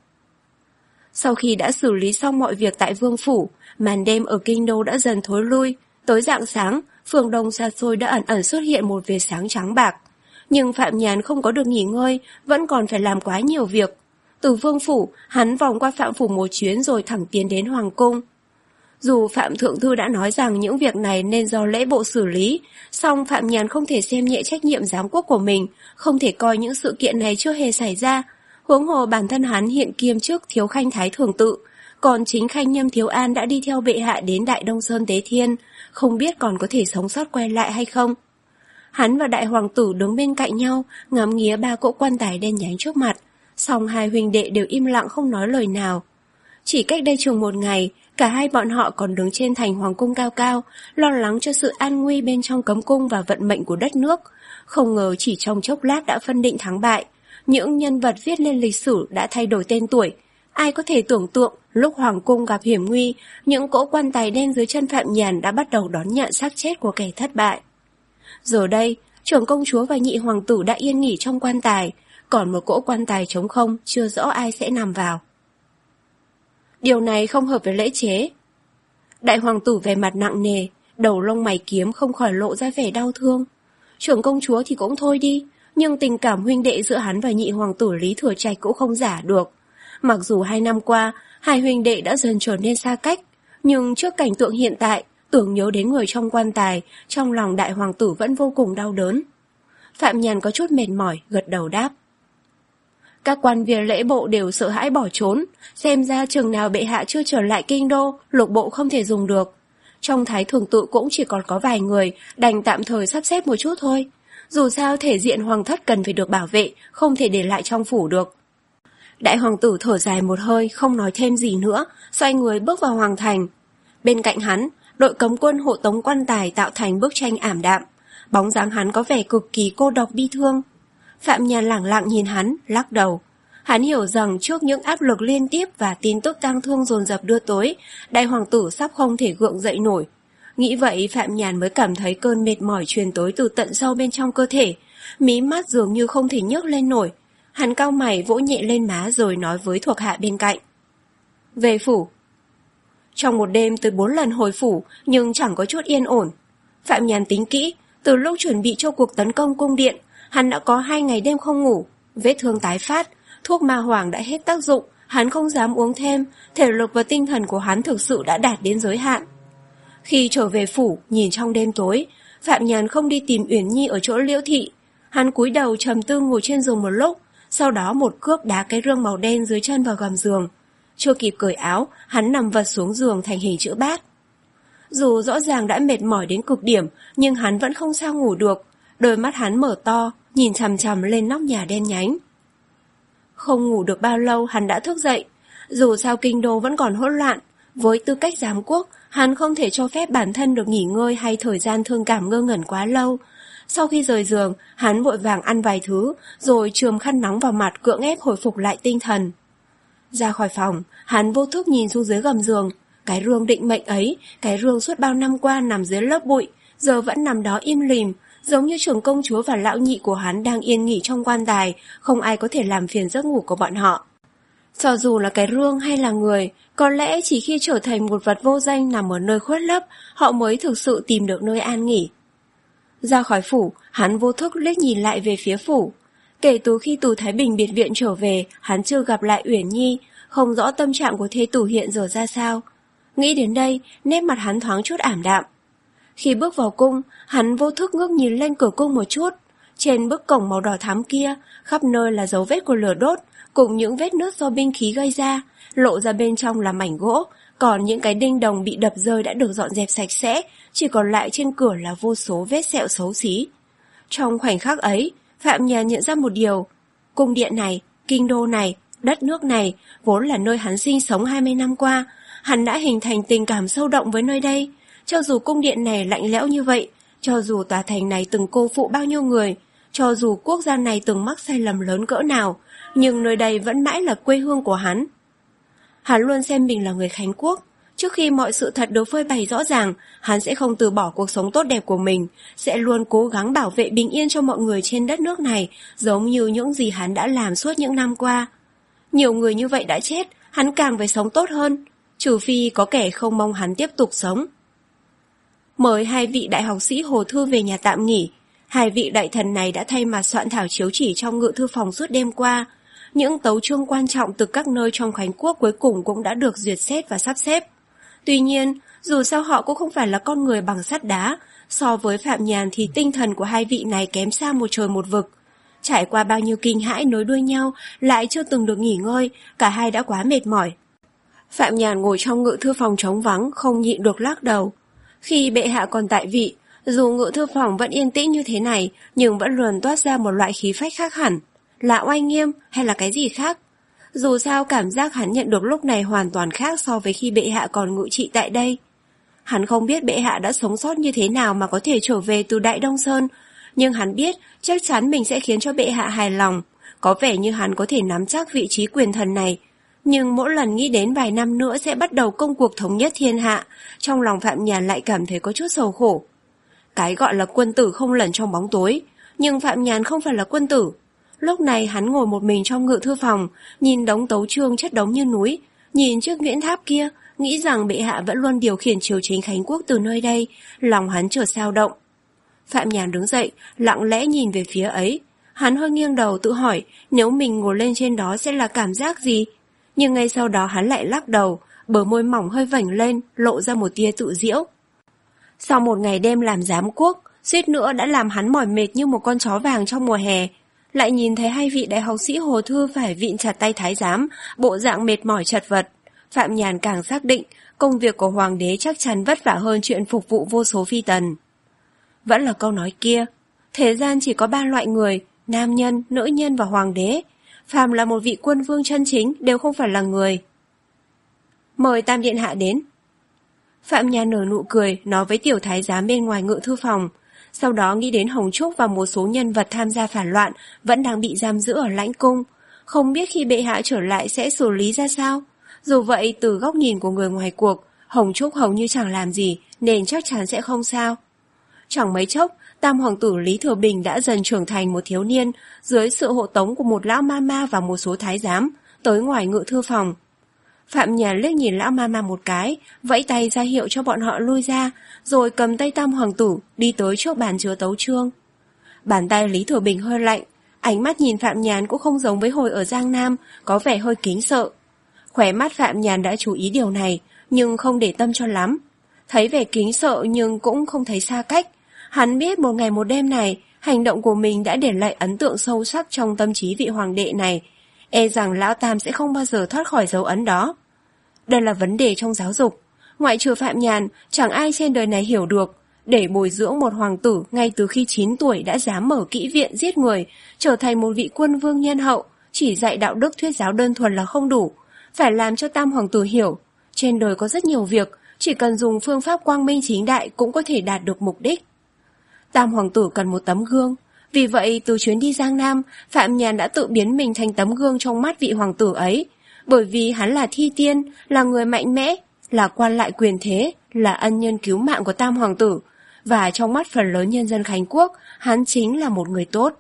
Sau khi đã xử lý xong mọi việc tại vương phủ, màn đêm ở kinh đô đã dần thối lui. Tới rạng sáng, phương đông xa xôi đã ẩn ẩn xuất hiện một vệt sáng trắng bạc. Nhưng Phạm Nhàn không có được nghỉ ngơi, vẫn còn phải làm quá nhiều việc. Từ vương phủ, hắn vòng qua Phạm phủ một chuyến rồi thẳng tiến đến hoàng cung. Dù Phạm Thượng Thư đã nói rằng những việc này nên do lễ bộ xử lý, song Phạm Nhàn không thể xem nhẹ trách nhiệm giám quốc của mình, không thể coi những sự kiện này chưa hề xảy ra. Huống hồ bản thân hắn hiện kiêm chức thiếu khanh thái thường tự, còn chính khanh Nhâm Thiếu An đã đi theo bệ hạ đến Đại Đông Sơn Tế Thiên, không biết còn có thể sống sót quay lại hay không. Hắn và đại hoàng tử đứng bên cạnh nhau, ngắm nghía ba cỗ quan tài đen nhánh trước mặt, song hai huynh đệ đều im lặng không nói lời nào. Chỉ cách đây chừng một ngày, cả hai bọn họ còn đứng trên thành hoàng cung cao cao, lo lắng cho sự an nguy bên trong cấm cung và vận mệnh của đất nước. Không ngờ chỉ trong chốc lát đã phân định thắng bại. Những nhân vật viết lên lịch sử đã thay đổi tên tuổi. Ai có thể tưởng tượng lúc hoàng cung gặp hiểm nguy, những cỗ quan tài đen dưới chân Phạm Nhàn đã bắt đầu đón nhận xác chết của kẻ thất bại. Giờ đây, trưởng công chúa và nhị hoàng tử đã yên nghỉ trong quan tài, còn một cỗ quan tài trống không chưa rõ ai sẽ nằm vào. Điều này không hợp với lễ chế. Đại hoàng tử về mặt nặng nề, đầu lông mày kiếm không khỏi lộ ra vẻ đau thương. Trưởng công chúa thì cũng thôi đi, nhưng tình cảm huynh đệ giữa hắn và nhị hoàng tử Lý Thừa Trạch cũng không giả được. Mặc dù hai năm qua, hai huynh đệ đã dần trở nên xa cách, nhưng trước cảnh tượng hiện tại, tưởng nhớ đến người trong quan tài, trong lòng đại hoàng tử vẫn vô cùng đau đớn. Phạm Nhàn có chút mệt mỏi, gật đầu đáp. Các quan viên lễ bộ đều sợ hãi bỏ trốn, xem ra chừng nào bệ hạ chưa trở lại kinh đô, lục bộ không thể dùng được. Trong thái thường tự cũng chỉ còn có vài người, đành tạm thời sắp xếp một chút thôi. Dù sao thể diện hoàng thất cần phải được bảo vệ, không thể để lại trong phủ được. Đại hoàng tử thở dài một hơi, không nói thêm gì nữa, xoay người bước vào hoàng thành. Bên cạnh hắn, đội cấm quân hộ tống quan tài tạo thành bức tranh ảm đạm. Bóng dáng hắn có vẻ cực kỳ cô độc bi thương. Phạm Nhàn lẳng lặng nhìn hắn, lắc đầu. Hắn hiểu rằng trước những áp lực liên tiếp và tin tức tang thương dồn dập đưa tới, đại hoàng tử sắp không thể gượng dậy nổi. Nghĩ vậy Phạm Nhàn mới cảm thấy cơn mệt mỏi truyền tới từ tận sâu bên trong cơ thể, mí mắt dường như không thể nhấc lên nổi. Hắn cau mày vỗ nhẹ lên má rồi nói với thuộc hạ bên cạnh. Về phủ. Trong một đêm tới bốn lần hồi phủ nhưng chẳng có chút yên ổn. Phạm Nhàn tính kỹ, Từ lúc chuẩn bị cho cuộc tấn công cung điện, hắn đã có hai ngày đêm không ngủ, vết thương tái phát, thuốc ma hoàng đã hết tác dụng, hắn không dám uống thêm, thể lực và tinh thần của hắn thực sự đã đạt đến giới hạn. Khi trở về phủ, nhìn trong đêm tối, Phạm Nhàn không đi tìm Uyển Nhi ở chỗ Liễu Thị. Hắn cúi đầu trầm tư ngồi trên giường một lúc, sau đó một cước đá cái rương màu đen dưới chân vào gầm giường. Chưa kịp cởi áo, hắn nằm vật xuống giường thành hình chữ bát. Dù rõ ràng đã mệt mỏi đến cực điểm, nhưng hắn vẫn không sao ngủ được. Đôi mắt hắn mở to, nhìn chằm chằm lên nóc nhà đen nhánh. Không ngủ được bao lâu hắn đã thức dậy. Dù sao kinh đô vẫn còn hỗn loạn, với tư cách giám quốc, hắn không thể cho phép bản thân được nghỉ ngơi hay thời gian thương cảm ngơ ngẩn quá lâu. Sau khi rời giường, hắn vội vàng ăn vài thứ, rồi chườm khăn nóng vào mặt cưỡng ép hồi phục lại tinh thần. Ra khỏi phòng, hắn vô thức nhìn xuống dưới gầm giường. Cái rương định mệnh ấy, cái rương suốt bao năm qua nằm dưới lớp bụi, giờ vẫn nằm đó im lìm, giống như trưởng công chúa và lão nhị của hắn đang yên nghỉ trong quan tài, không ai có thể làm phiền giấc ngủ của bọn họ. Cho dù là cái rương hay là người, có lẽ chỉ khi trở thành một vật vô danh nằm ở nơi khuất lấp, họ mới thực sự tìm được nơi an nghỉ. Ra khỏi phủ, hắn vô thức liếc nhìn lại về phía phủ. Kể từ khi từ Thái Bình biệt viện trở về, hắn chưa gặp lại Uyển Nhi, không rõ tâm trạng của thê tử hiện giờ ra sao. Nghĩ đến đây, nét mặt hắn thoáng chút ảm đạm. Khi bước vào cung, hắn vô thức ngước nhìn lên cửa cung một chút. Trên bức cổng màu đỏ thắm kia, khắp nơi là dấu vết của lửa đốt, cùng những vết nứt do binh khí gây ra, lộ ra bên trong là mảnh gỗ, còn những cái đinh đồng bị đập rơi đã được dọn dẹp sạch sẽ, chỉ còn lại trên cửa là vô số vết sẹo xấu xí. Trong khoảnh khắc ấy, Phạm Nhàn nhận ra một điều. Cung điện này, kinh đô này, đất nước này, vốn là nơi hắn sinh sống hai mươi năm qua, hắn đã hình thành tình cảm sâu đậm với nơi đây. Cho dù cung điện này lạnh lẽo như vậy, cho dù tòa thành này từng cô phụ bao nhiêu người, cho dù quốc gia này từng mắc sai lầm lớn cỡ nào, nhưng nơi đây vẫn mãi là quê hương của hắn. Hắn luôn xem mình là người Khánh Quốc. Trước khi mọi sự thật được phơi bày rõ ràng, hắn sẽ không từ bỏ cuộc sống tốt đẹp của mình, sẽ luôn cố gắng bảo vệ bình yên cho mọi người trên đất nước này, giống như những gì hắn đã làm suốt những năm qua. Nhiều người như vậy đã chết, hắn càng phải sống tốt hơn, trừ phi có kẻ không mong hắn tiếp tục sống. Mời hai vị đại học sĩ Hồ Thư về nhà tạm nghỉ. Hai vị đại thần này đã thay mặt soạn thảo chiếu chỉ trong ngự thư phòng suốt đêm qua. Những tấu chương quan trọng từ các nơi trong Khánh Quốc cuối cùng cũng đã được duyệt xét và sắp xếp. Tuy nhiên, dù sao họ cũng không phải là con người bằng sắt đá, so với Phạm Nhàn thì tinh thần của hai vị này kém xa một trời một vực. Trải qua bao nhiêu kinh hãi nối đuôi nhau, lại chưa từng được nghỉ ngơi, cả hai đã quá mệt mỏi. Phạm Nhàn ngồi trong ngự thư phòng trống vắng, không nhịn được lắc đầu. Khi bệ hạ còn tại vị, dù ngự thư phòng vẫn yên tĩnh như thế này, nhưng vẫn luôn toát ra một loại khí phách khác hẳn. Là oai nghiêm hay là cái gì khác? Dù sao cảm giác hắn nhận được lúc này hoàn toàn khác so với khi bệ hạ còn ngự trị tại đây. Hắn không biết bệ hạ đã sống sót như thế nào mà có thể trở về từ Đại Đông Sơn, nhưng hắn biết chắc chắn mình sẽ khiến cho bệ hạ hài lòng. Có vẻ như hắn có thể nắm chắc vị trí quyền thần này. Nhưng mỗi lần nghĩ đến vài năm nữa sẽ bắt đầu công cuộc thống nhất thiên hạ, trong lòng Phạm Nhàn lại cảm thấy có chút sầu khổ. Cái gọi là quân tử không lẩn trong bóng tối, nhưng Phạm Nhàn không phải là quân tử. Lúc này hắn ngồi một mình trong ngự thư phòng, nhìn đống tấu chương chất đống như núi, nhìn chiếc Nguyễn Tháp kia, nghĩ rằng bệ hạ vẫn luôn điều khiển triều chính Khánh Quốc từ nơi đây, lòng hắn chợt dao động. Phạm Nhàn đứng dậy, lặng lẽ nhìn về phía ấy. Hắn hơi nghiêng đầu tự hỏi nếu mình ngồi lên trên đó sẽ là cảm giác gì. Nhưng ngay sau đó hắn lại lắc đầu, bờ môi mỏng hơi vảnh lên, lộ ra một tia tự giễu. Sau một ngày đêm làm giám quốc, suýt nữa đã làm hắn mỏi mệt như một con chó vàng trong mùa hè. Lại nhìn thấy hai vị đại học sĩ Hồ Thư phải vịn chặt tay thái giám, bộ dạng mệt mỏi chật vật. Phạm Nhàn càng xác định công việc của hoàng đế chắc chắn vất vả hơn chuyện phục vụ vô số phi tần. Vẫn là câu nói kia, thế gian chỉ có ba loại người, nam nhân, nữ nhân và hoàng đế. Phàm là một vị quân vương chân chính đều không phải là người. Mời Tam Điện Hạ đến. Phạm Nhàn nở nụ cười, nói với tiểu thái giám bên ngoài ngự thư phòng. Sau đó nghĩ đến Hồng Trúc và một số nhân vật tham gia phản loạn vẫn đang bị giam giữ ở lãnh cung. Không biết khi bệ hạ trở lại sẽ xử lý ra sao. Dù vậy, từ góc nhìn của người ngoài cuộc, Hồng Trúc hầu như chẳng làm gì, nên chắc chắn sẽ không sao. Chẳng mấy chốc, Tam hoàng tử Lý Thừa Bình đã dần trưởng thành một thiếu niên, dưới sự hộ tống của một lão ma ma và một số thái giám, tới ngoài ngự thư phòng. Phạm Nhàn liếc nhìn lão ma ma một cái, vẫy tay ra hiệu cho bọn họ lui ra, rồi cầm tay Tam hoàng tử đi tới trước bàn chứa tấu chương. Bàn tay Lý Thừa Bình hơi lạnh, ánh mắt nhìn Phạm Nhàn cũng không giống với hồi ở Giang Nam, có vẻ hơi kính sợ. Khóe mắt Phạm Nhàn đã chú ý điều này, nhưng không để tâm cho lắm. Thấy vẻ kính sợ nhưng cũng không thấy xa cách. Hắn biết một ngày một đêm này, hành động của mình đã để lại ấn tượng sâu sắc trong tâm trí vị hoàng đệ này. E rằng lão Tam sẽ không bao giờ thoát khỏi dấu ấn đó. Đây là vấn đề trong giáo dục. Ngoại trừ Phạm Nhàn, chẳng ai trên đời này hiểu được. Để bồi dưỡng một hoàng tử ngay từ khi chín tuổi đã dám mở kỹ viện giết người, trở thành một vị quân vương nhân hậu, chỉ dạy đạo đức thuyết giáo đơn thuần là không đủ. Phải làm cho Tam hoàng tử hiểu, trên đời có rất nhiều việc, chỉ cần dùng phương pháp quang minh chính đại cũng có thể đạt được mục đích. Tam hoàng tử cần một tấm gương. Vì vậy từ chuyến đi Giang Nam, Phạm Nhàn đã tự biến mình thành tấm gương trong mắt vị hoàng tử ấy. Bởi vì hắn là thi tiên, là người mạnh mẽ, là quan lại quyền thế, là ân nhân cứu mạng của Tam hoàng tử. Và trong mắt phần lớn nhân dân Khánh Quốc, hắn chính là một người tốt.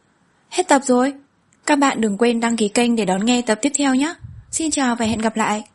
Hết tập rồi. Các bạn đừng quên đăng ký kênh để đón nghe tập tiếp theo nhé. Xin chào và hẹn gặp lại.